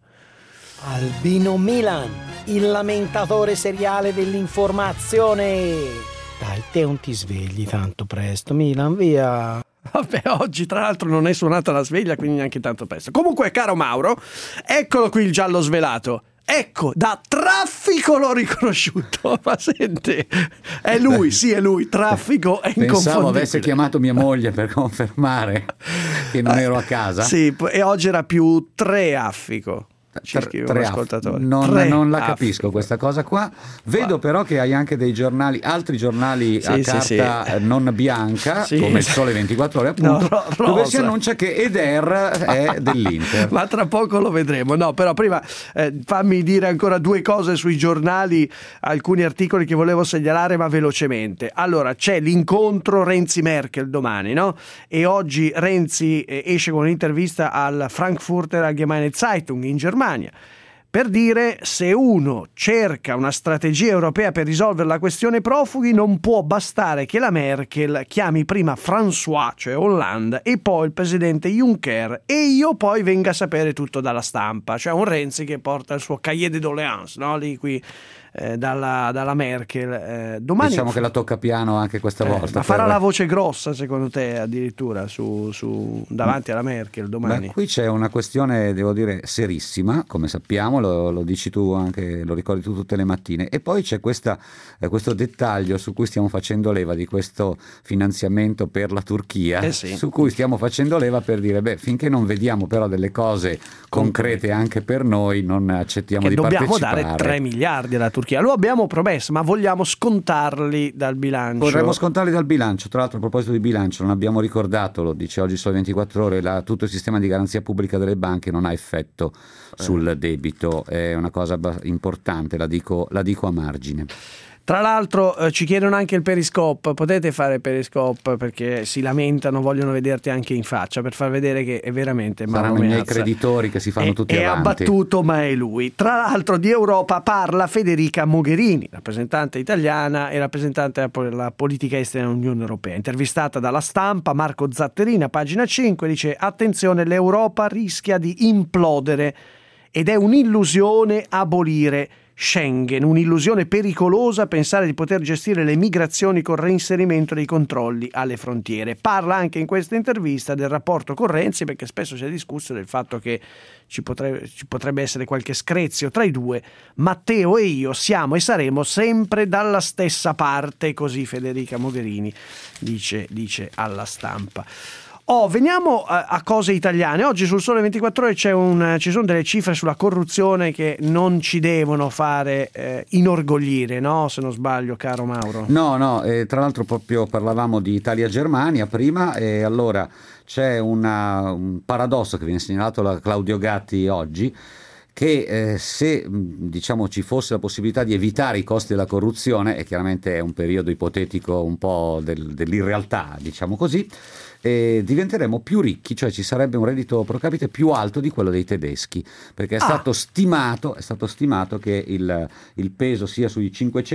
Albino Milan, il lamentatore seriale dell'informazione. Dai, te non ti svegli tanto presto, Milan, via. Vabbè, oggi tra l'altro non è suonata la sveglia, quindi neanche tanto presto. Comunque, caro Mauro, eccolo qui il giallo svelato. Ecco, da traffico l'ho riconosciuto. Ma senti, è lui, traffico è inconfondibile. Pensavo avesse chiamato mia moglie per confermare che non ero a casa. Sì, e oggi era più traffico. Ci scrive un ascoltatore. Non la capisco questa cosa qua. Vedo però che hai anche dei giornali, altri giornali a carta non bianca, come il Sole 24 Ore appunto, dove si annuncia che Eder è dell'Inter. Ma tra poco lo vedremo. No, però prima fammi dire ancora 2 cose sui giornali, alcuni articoli che volevo segnalare, ma velocemente. Allora, c'è l'incontro Renzi-Merkel domani, no? E oggi Renzi esce con un'intervista al Frankfurter Allgemeine Zeitung in Germania, per dire: se uno cerca una strategia europea per risolvere la questione profughi, non può bastare che la Merkel chiami prima François, cioè Hollande, e poi il presidente Juncker, e io poi venga a sapere tutto dalla stampa. Cioè un Renzi che porta il suo cahier de doléances, no? Lì qui dalla Merkel. Domani diciamo che la tocca piano anche questa volta. Ma farà la voce grossa, secondo te, addirittura su davanti alla Merkel domani? Qui c'è una questione, devo dire, serissima, come sappiamo, lo dici tu anche, lo ricordi tu tutte le mattine, e poi c'è questo dettaglio su cui stiamo facendo leva, di questo finanziamento per la Turchia, su cui stiamo facendo leva per dire, finché non vediamo però delle cose concrete anche per noi, non accettiamo di partecipare. Dobbiamo dare 3 miliardi alla Turchia. Lo abbiamo promesso, ma vogliamo scontarli dal bilancio. Vorremmo scontarli dal bilancio. Tra l'altro, a proposito di bilancio, non abbiamo ricordato, lo dice oggi Sole 24 Ore, tutto il sistema di garanzia pubblica delle banche non ha effetto sul debito. È una cosa importante, la dico a margine. Tra l'altro ci chiedono anche il Periscope, potete fare Periscope perché si lamentano, vogliono vederti anche in faccia per far vedere che è veramente saranno i miei creditori che si fanno tutti avanti. È abbattuto, ma è lui. Tra l'altro di Europa parla Federica Mogherini, rappresentante italiana e rappresentante per la politica estera dell'Unione Europea. Intervistata dalla Stampa, Marco Zatterini, pagina 5, dice: attenzione, l'Europa rischia di implodere ed è un'illusione abolire Schengen, un'illusione pericolosa pensare di poter gestire le migrazioni con reinserimento dei controlli alle frontiere. Parla anche in questa intervista del rapporto con Renzi, perché spesso si è discusso del fatto che ci potrebbe essere qualche screzio tra i due. Matteo e io siamo e saremo sempre dalla stessa parte, così Federica Mogherini dice alla Stampa. Veniamo a cose italiane. Oggi sul Sole 24 Ore ci sono delle cifre sulla corruzione che non ci devono fare inorgoglire, no? Se non sbaglio, caro Mauro. No, tra l'altro proprio parlavamo di Italia-Germania prima, e allora c'è un paradosso che viene segnalato da Claudio Gatti oggi, che se diciamo ci fosse la possibilità di evitare i costi della corruzione, e chiaramente è un periodo ipotetico un po' dell'irrealtà, diciamo così, diventeremo più ricchi, cioè ci sarebbe un reddito pro capite più alto di quello dei tedeschi, perché è stato stimato che il peso sia sui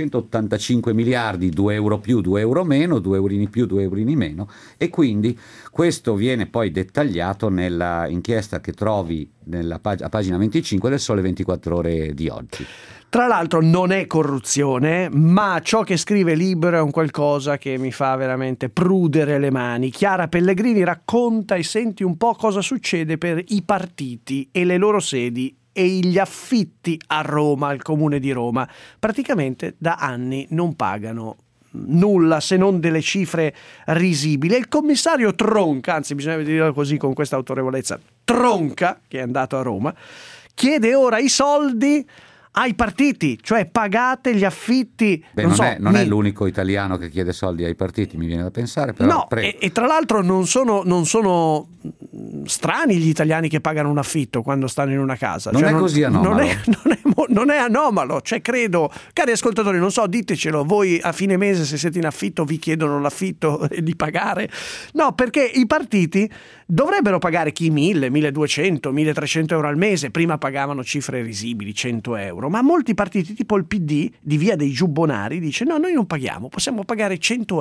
585 miliardi, 2 euro più, 2 euro meno, 2 eurini più, 2 eurini meno, e quindi questo viene poi dettagliato nella inchiesta che trovi a pagina 25 del Sole 24 Ore di oggi. Tra l'altro non è corruzione, ma ciò che scrive Libero è un qualcosa che mi fa veramente prudere le mani. Chiara Pellegrini racconta e senti un po' cosa succede per i partiti e le loro sedi e gli affitti a Roma, al comune di Roma. Praticamente da anni non pagano nulla se non delle cifre risibili. E il commissario Tronca, anzi bisogna dirlo così con questa autorevolezza, Tronca, che è andato a Roma, chiede ora i soldi ai partiti, cioè pagate gli affitti. Non è l'unico italiano che chiede soldi ai partiti, mi viene da pensare, però no, e tra l'altro non sono strani gli italiani che pagano un affitto quando stanno in una casa. Non è così anomalo. Non è anomalo, cioè credo, cari ascoltatori, non so, ditecelo, voi a fine mese se siete in affitto vi chiedono l'affitto di pagare? No, perché i partiti dovrebbero pagare chi 1.000, 1.200, 1.300 euro al mese, prima pagavano cifre risibili, 100 euro, ma molti partiti tipo il PD di Via dei Giubbonari dice no, noi non paghiamo, possiamo pagare 100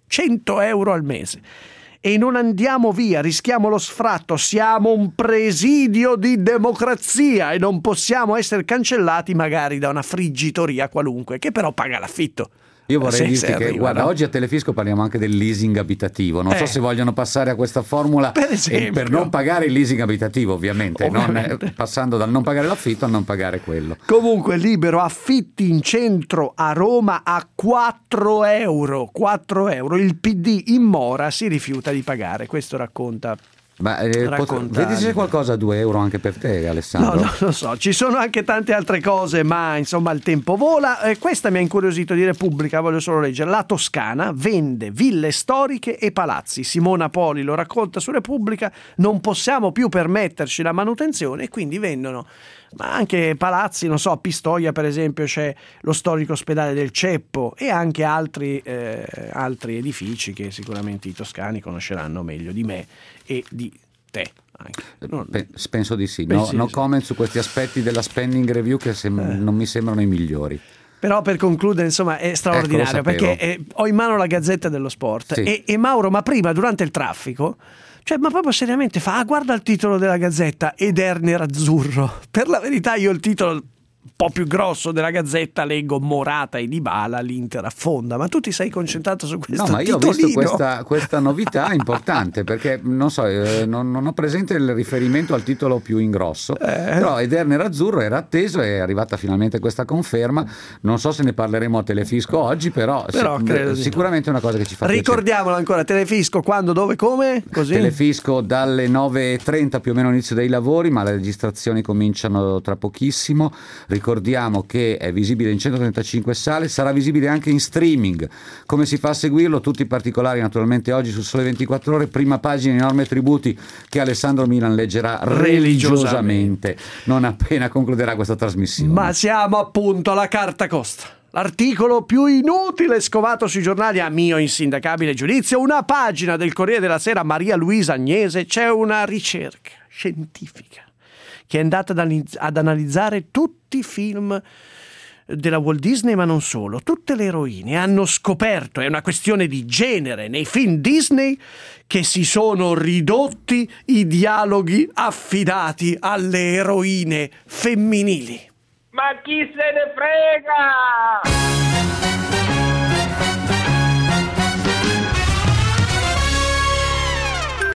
euro al mese. E non andiamo via, rischiamo lo sfratto, siamo un presidio di democrazia e non possiamo essere cancellati magari da una friggitoria qualunque che però paga l'affitto. Io vorrei dirti che, guarda, oggi a Telefisco parliamo anche del leasing abitativo. Non so se vogliono passare a questa formula per non pagare il leasing abitativo, ovviamente. Passando dal non pagare l'affitto a non pagare quello. Comunque, Libero, affitti in centro a Roma a 4 euro. 4 euro. Il PD in mora si rifiuta di pagare. Questo racconta. Vedi se c'è qualcosa a 2 euro anche per te, Alessandro. No, lo so, ci sono anche tante altre cose, ma insomma il tempo vola. Questa mi ha incuriosito di Repubblica, voglio solo leggere. La Toscana vende ville storiche e palazzi. Simona Poli lo racconta su Repubblica. Non possiamo più permetterci la manutenzione e quindi vendono ma anche palazzi, non so, a Pistoia per esempio c'è lo storico ospedale del Ceppo e anche altri edifici che sicuramente i toscani conosceranno meglio di me e di te. Penso di sì. No comment su questi aspetti della spending review che non mi sembrano i migliori. Però per concludere, insomma, è straordinario perché ho in mano la Gazzetta dello Sport e Mauro, ma prima durante il traffico, cioè, ma proprio seriamente guarda il titolo della Gazzetta ed Eder Azzurro. Per la verità io il titolo un po' più grosso della Gazzetta leggo Morata e Dybala, l'Inter affonda, ma tu ti sei concentrato su questo titolino. No, ma io ho visto questa novità importante perché non so, non ho presente il riferimento al titolo più in grosso, però Eder Azzurro era atteso e è arrivata finalmente questa conferma. Non so se ne parleremo a Telefisco oggi, però sicuramente è una cosa che ci fa Ricordiamolo ancora, Telefisco quando, dove, come? Così? Telefisco dalle 9:30 più o meno inizio dei lavori, ma le registrazioni cominciano tra pochissimo. Ricordiamo che è visibile in 135 sale, sarà visibile anche in streaming. Come si fa a seguirlo? Tutti i particolari naturalmente oggi su Sole 24 Ore, prima pagina, enorme tributi che Alessandro Milan leggerà religiosamente non appena concluderà questa trasmissione. Ma siamo appunto alla carta costa. l'articolo più inutile scovato sui giornali a mio insindacabile giudizio, una pagina del Corriere della Sera, Maria Luisa Agnese, c'è una ricerca scientifica che è andata ad analizzare tutti i film della Walt Disney, ma non solo, tutte le eroine hanno scoperto, è una questione di genere nei film Disney, che si sono ridotti i dialoghi affidati alle eroine femminili. Ma chi se ne frega?